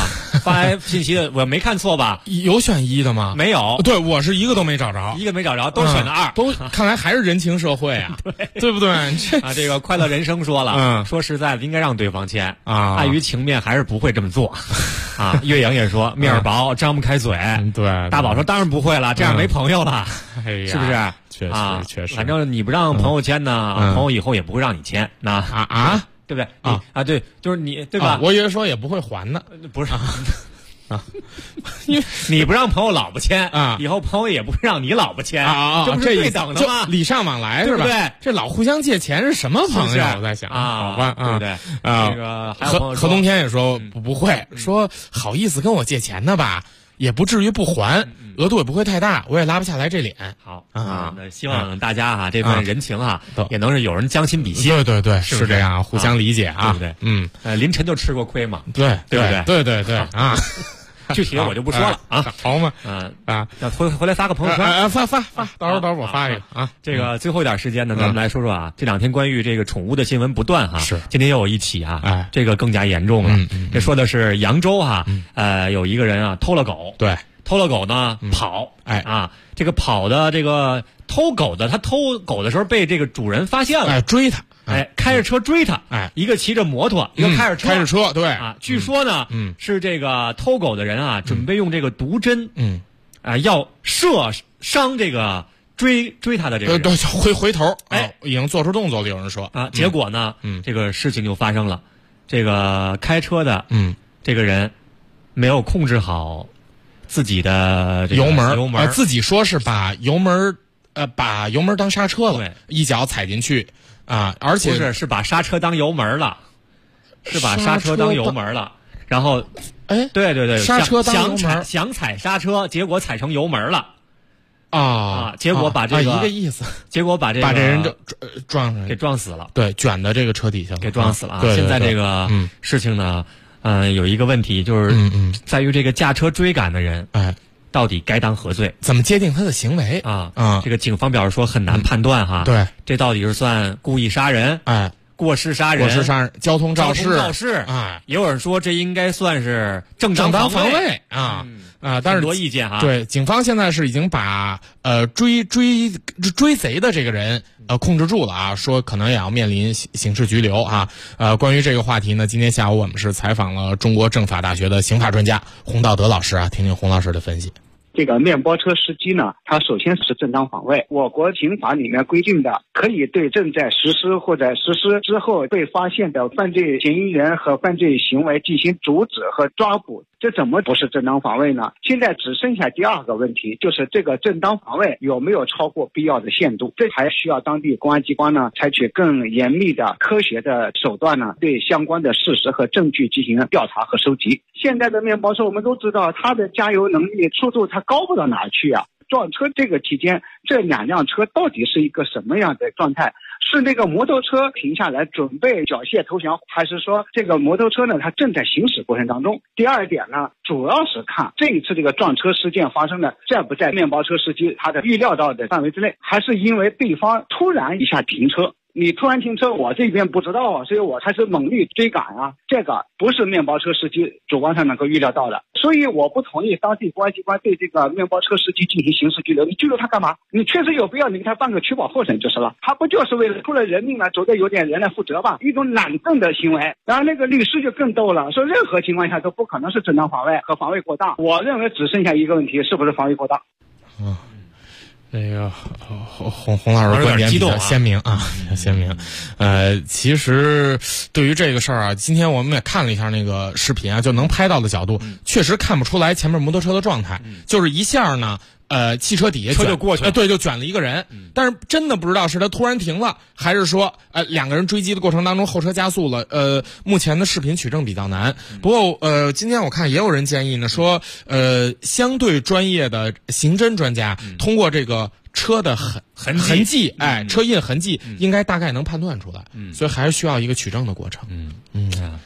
发来信息的，我没看错吧？ 有选一的吗？ 没有， 对，我是一个都没找着， 都选的2， 都看来还是人情社会啊，对不对？ 这个快乐人生说了，说实在的，应该让对方签啊，碍于情面还是不会这么做啊。岳阳也说面儿薄，张不开嘴， 对。 大宝说当然不会了，这样没朋友了，是不是？ 确实， 反正你不让朋友签呢，朋友以后也不会让你签，那对不对？对，就是你对吧？ 我以为说也不会还呢， 不是你不让朋友老婆签以后朋友也不会让你老婆签这不是对等的吗？ 礼尚往来是吧？ 对， 这老互相借钱是什么朋友？我在想好吧， 对不对？这个何冬天也说不会，说好意思跟我借钱呢吧？也不至于不还，额度也不会太大，我也拉不下来这脸。 好那希望大家这份人情也能是有人将心比心。 对，是这样，互相理解对不对？凌晨就吃过亏嘛， 对不对？ 对啊。 具体的我就不说了好嘛， 要回来发个朋友圈， 发，到时候我发一个这个最后一点时间呢，咱们来说说这两天关于这个宠物的新闻不断是， 今天又有一起这个更加严重了。这说的是扬州有一个人偷了狗， 对， 偷了狗呢跑，这个跑的这个偷狗的，他偷狗的时候被这个主人发现了， 追他。 开着车追他，一个骑着摩托，一个开着车， 对据说呢，是这个偷狗的人准备用这个毒针，要射伤这个追他的这个人， 回头，已经做出动作了，有人说结果呢，这个事情就发生了，这个开车的，这个人没有控制好自己的这个油门， 自己说是把油门当刹车了，一脚踩进去。而且不是把刹车当油门了，是把刹车当油门了，然后，对， 刹车当油门， 想踩刹车，结果踩成油门了，结果把这个一个意思， 结果把这人给撞死了， 对，卷到这个车底下给撞死了。 对， 现在这个事情呢，有一个问题就是在于这个驾车追赶的人，到底该当何罪？ 怎么界定他的行为这个警方表示说很难判断对， 这到底是算故意杀人，过失杀人， 交通肇事， 也有人说这应该算是正当防卫但是多意见对，警方现在是已经把追贼的这个人控制住了说可能也要面临刑事拘留关于这个话题呢，今天下午我们是采访了中国政法大学的刑法专家洪道德老师听听洪老师的分析。 这个面包车司机呢，他首先是正当防卫。我国刑法里面规定的，可以对正在实施或者实施之后被发现的犯罪嫌疑人和犯罪行为进行阻止和抓捕，这怎么不是正当防卫呢？现在只剩下第二个问题，就是这个正当防卫有没有超过必要的限度？这还需要当地公安机关呢采取更严密的科学的手段呢，对相关的事实和证据进行调查和收集。现在的面包车我们都知道，它的加油能力速度它高不到哪去撞车这个期间，这两辆车到底是一个什么样的状态？是那个摩托车停下来准备缴械投降，还是说这个摩托车呢它正在行驶过程当中？第二点呢，主要是看这一次这个撞车事件发生的在不在面包车司机他的预料到的范围之内，还是因为对方突然一下停车，你突然停车，我这边不知道所以我还是猛力追赶这个不是面包车司机主观上能够预料到的。所以我不同意当地公安机关对这个面包车司机进行刑事拘留。你拘留他干嘛？你确实有必要，你给他办个取保候审就是了。他不就是为了出了人命了，总得有点人来负责吧？一种懒政的行为。然后那个律师就更逗了，说任何情况下都不可能是正当防卫和防卫过当。我认为只剩下一个问题，是不是防卫过当？ 那个洪老师观点比较鲜明比较鲜明。其实对于这个事儿今天我们也看了一下那个视频就能拍到的角度，确实看不出来前面摩托车的状态，就是一下呢。汽车底下车就过去了， 对，就卷了一个人，但是真的不知道是他突然停了，还是说两个人追击的过程当中后车加速了。目前的视频取证比较难。不过今天我看也有人建议呢，说相对专业的刑侦专家通过这个车的痕迹，车印痕迹应该大概能判断出来，所以还是需要一个取证的过程。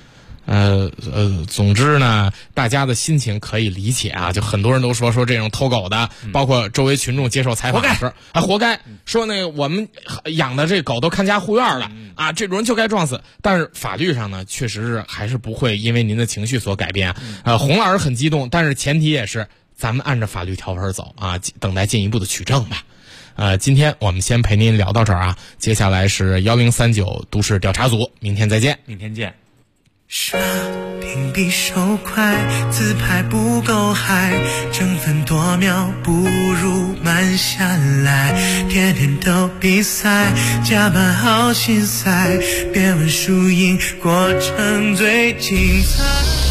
总之呢，大家的心情可以理解啊。就很多人都说这种偷狗的，包括周围群众接受采访的时候啊，活该。说那个我们养的这狗都看家护院了啊，这种人就该撞死。但是法律上呢，确实是还是不会因为您的情绪所改变啊。洪老师很激动，但是前提也是咱们按照法律条文走啊，等待进一步的取证吧。今天我们先陪您聊到这儿啊，接下来是1039都市调查组，明天再见。 明天见。 刷屏比手快，自拍不够嗨，争分夺秒不如慢下来，天天都比赛，加班好心塞，别问输赢，过程最精彩。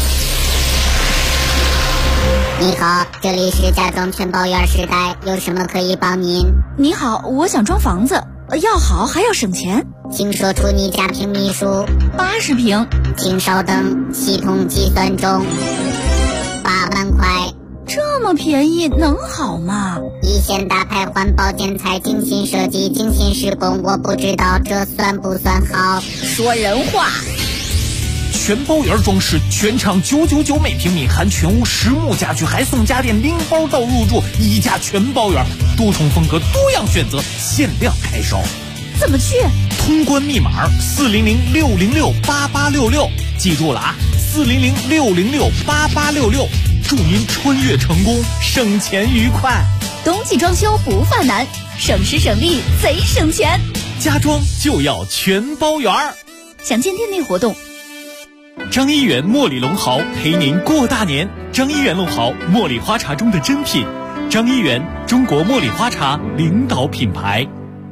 你好，这里是家装全包圆时代，有什么可以帮您？ 你好，我想装房子，要好还要省钱， 请说出你家平米数。 80平。 请稍等，系统计算中。8万块。 这么便宜能好吗？ 一线大牌环保建材，精心设计，精心施工，我不知道这算不算好。 说人话。 全包圆装饰，全场999每平米，含全屋实木家具，还送家电零包到入住，一价全包圆，多重风格，多样选择，限量开售。 怎么去？ 通关密码400-606-8866，记住了啊，400-606-8866，祝您穿越成功，省钱愉快。 冬季装修不犯难，省时省力贼省钱， 家装就要全包圆。 详见店内活动。 张一元茉莉龙毫陪您过大年。张一元龙毫，茉莉花茶中的珍品。张一元，中国茉莉花茶领导品牌。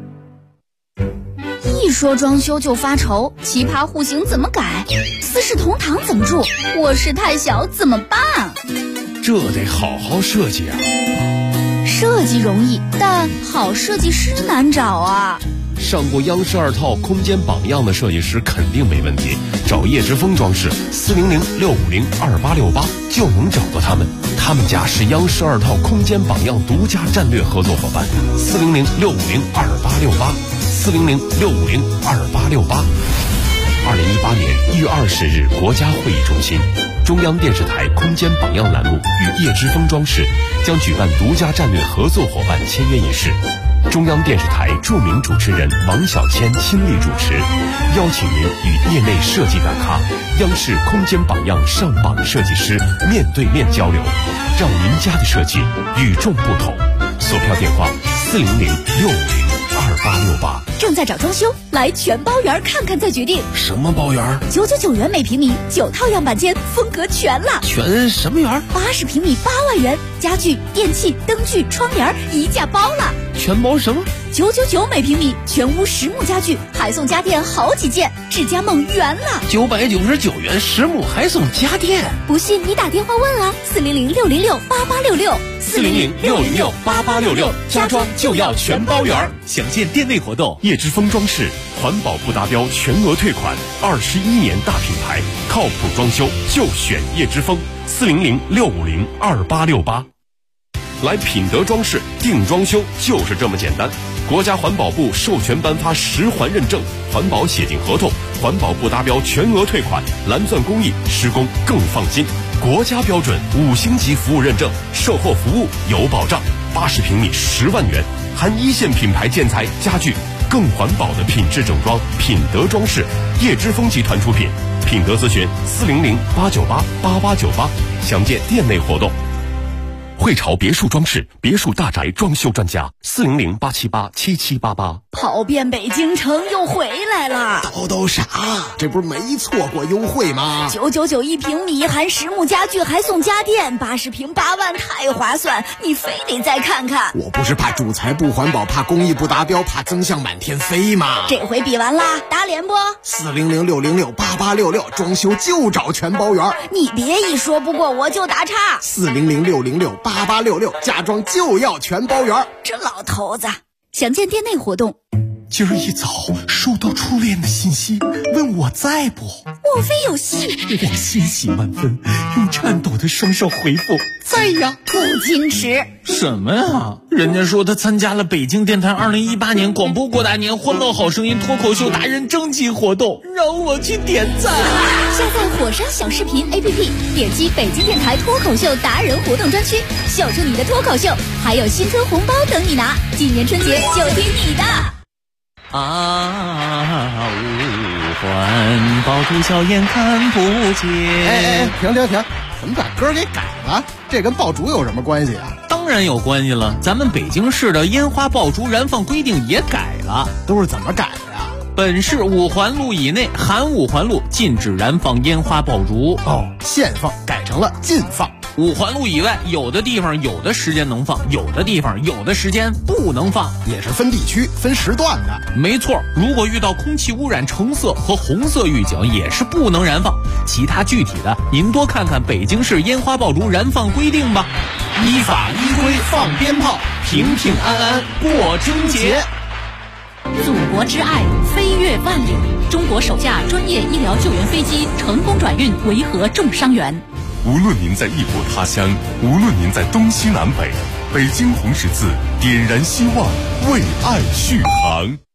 一说装修就发愁，奇葩户型怎么改？四世同堂怎么住？卧室太小怎么办？ 这得好好设计啊。 设计容易，但好设计师难找啊。 上过央视2套空间榜样的设计师肯定没问题，找叶之峰装饰400-650-2868就能找到他们。他们家是央视2套空间榜样独家战略合作伙伴，400-650-2868。400-650-2868。2018年1月20日，国家会议中心，中央电视台空间榜样栏目与叶之峰装饰将举办独家战略合作伙伴签约仪式。中央电视台著名主持人王小谦亲力主持，邀请您与业内设计大咖、央视空间榜样上榜设计师面对面交流，让您家的设计与众不同。索票电话400-650-2868。 正在找装修，来全包圆看看再决定。 什么包圆 ？999元每平米，9套样板间，风格全了。 全什么圆 ？80平米8万元，家具、电器、灯具、窗帘一价包了。 全包什么 ？999每平米，全屋实木家具，还送家电好几件，智家梦圆了。 999元实木还送家电， 不信你打电话问啊，400-606-8866。 400-606-8866，家装就要全包圆。详见店内活动。 叶之峰装饰，环保不达标全额退款，21年大品牌，靠谱装修就选叶之峰。400-650-2868。来品德装饰定装修就是这么简单。国家环保部授权颁发10环认证，环保写进合同，环保不达标全额退款，蓝钻工艺，施工更放心。国家标准5星级服务认证，售后服务有保障。80平米10万元，含1线品牌建材家具，更环保的品质整装。品德装饰，叶之峰集团出品。品德咨询400-898-8898，详见店内活动。汇潮别墅装饰，别墅大宅装修专家，400-878-7788。 跑遍北京城又回来了， 都啥？这不是没错过优惠吗 ？999一平米，含实木家具还送家电，80平8万，太划算！你非得再看看。 我不是怕主材不环保，怕工艺不达标，怕增项满天飞吗？ 这回比完啦，打脸不 ？400-606-8866，装修就找全包圆。 你别一说不过我就打岔。 400-606-8866，家装就要全包圆。 这老头子，详见店内活动。 今儿一早睡收到初恋的信息，问我在不？ 莫非有戏？ 我欣喜万分，用颤抖的双手回复在呀。 不矜持什么呀？人家说他参加了北京电台2018年广播过大年欢乐好声音脱口秀达人征集活动，让我去点赞。 下载火山小视频 APP， 点击北京电台脱口秀达人活动专区，秀出你的脱口秀，还有新春红包等你拿。今年春节就听你的。 五环爆竹硝烟看不见。 停！怎么把歌给改了？这跟爆竹有什么关系啊？ 当然有关系了，咱们北京市的烟花爆竹燃放规定也改了。 都是怎么改的呀？ 本市5环路以内含5环路禁止燃放烟花爆竹。 限放改成了禁放。 5环路以外，有的地方有的时间能放，有的地方有的时间不能放， 也是分地区分时段的。 没错，如果遇到空气污染橙色和红色预警，也是不能燃放。其他具体的，您多看看北京市烟花爆竹燃放规定吧。 依法依规放鞭炮，平平安安过春节。 祖国之爱飞越万里，中国首架专业医疗救援飞机成功转运维和重伤员。 无论您在异国他乡，无论您在东西南北，北京红十字点燃希望，为爱续航。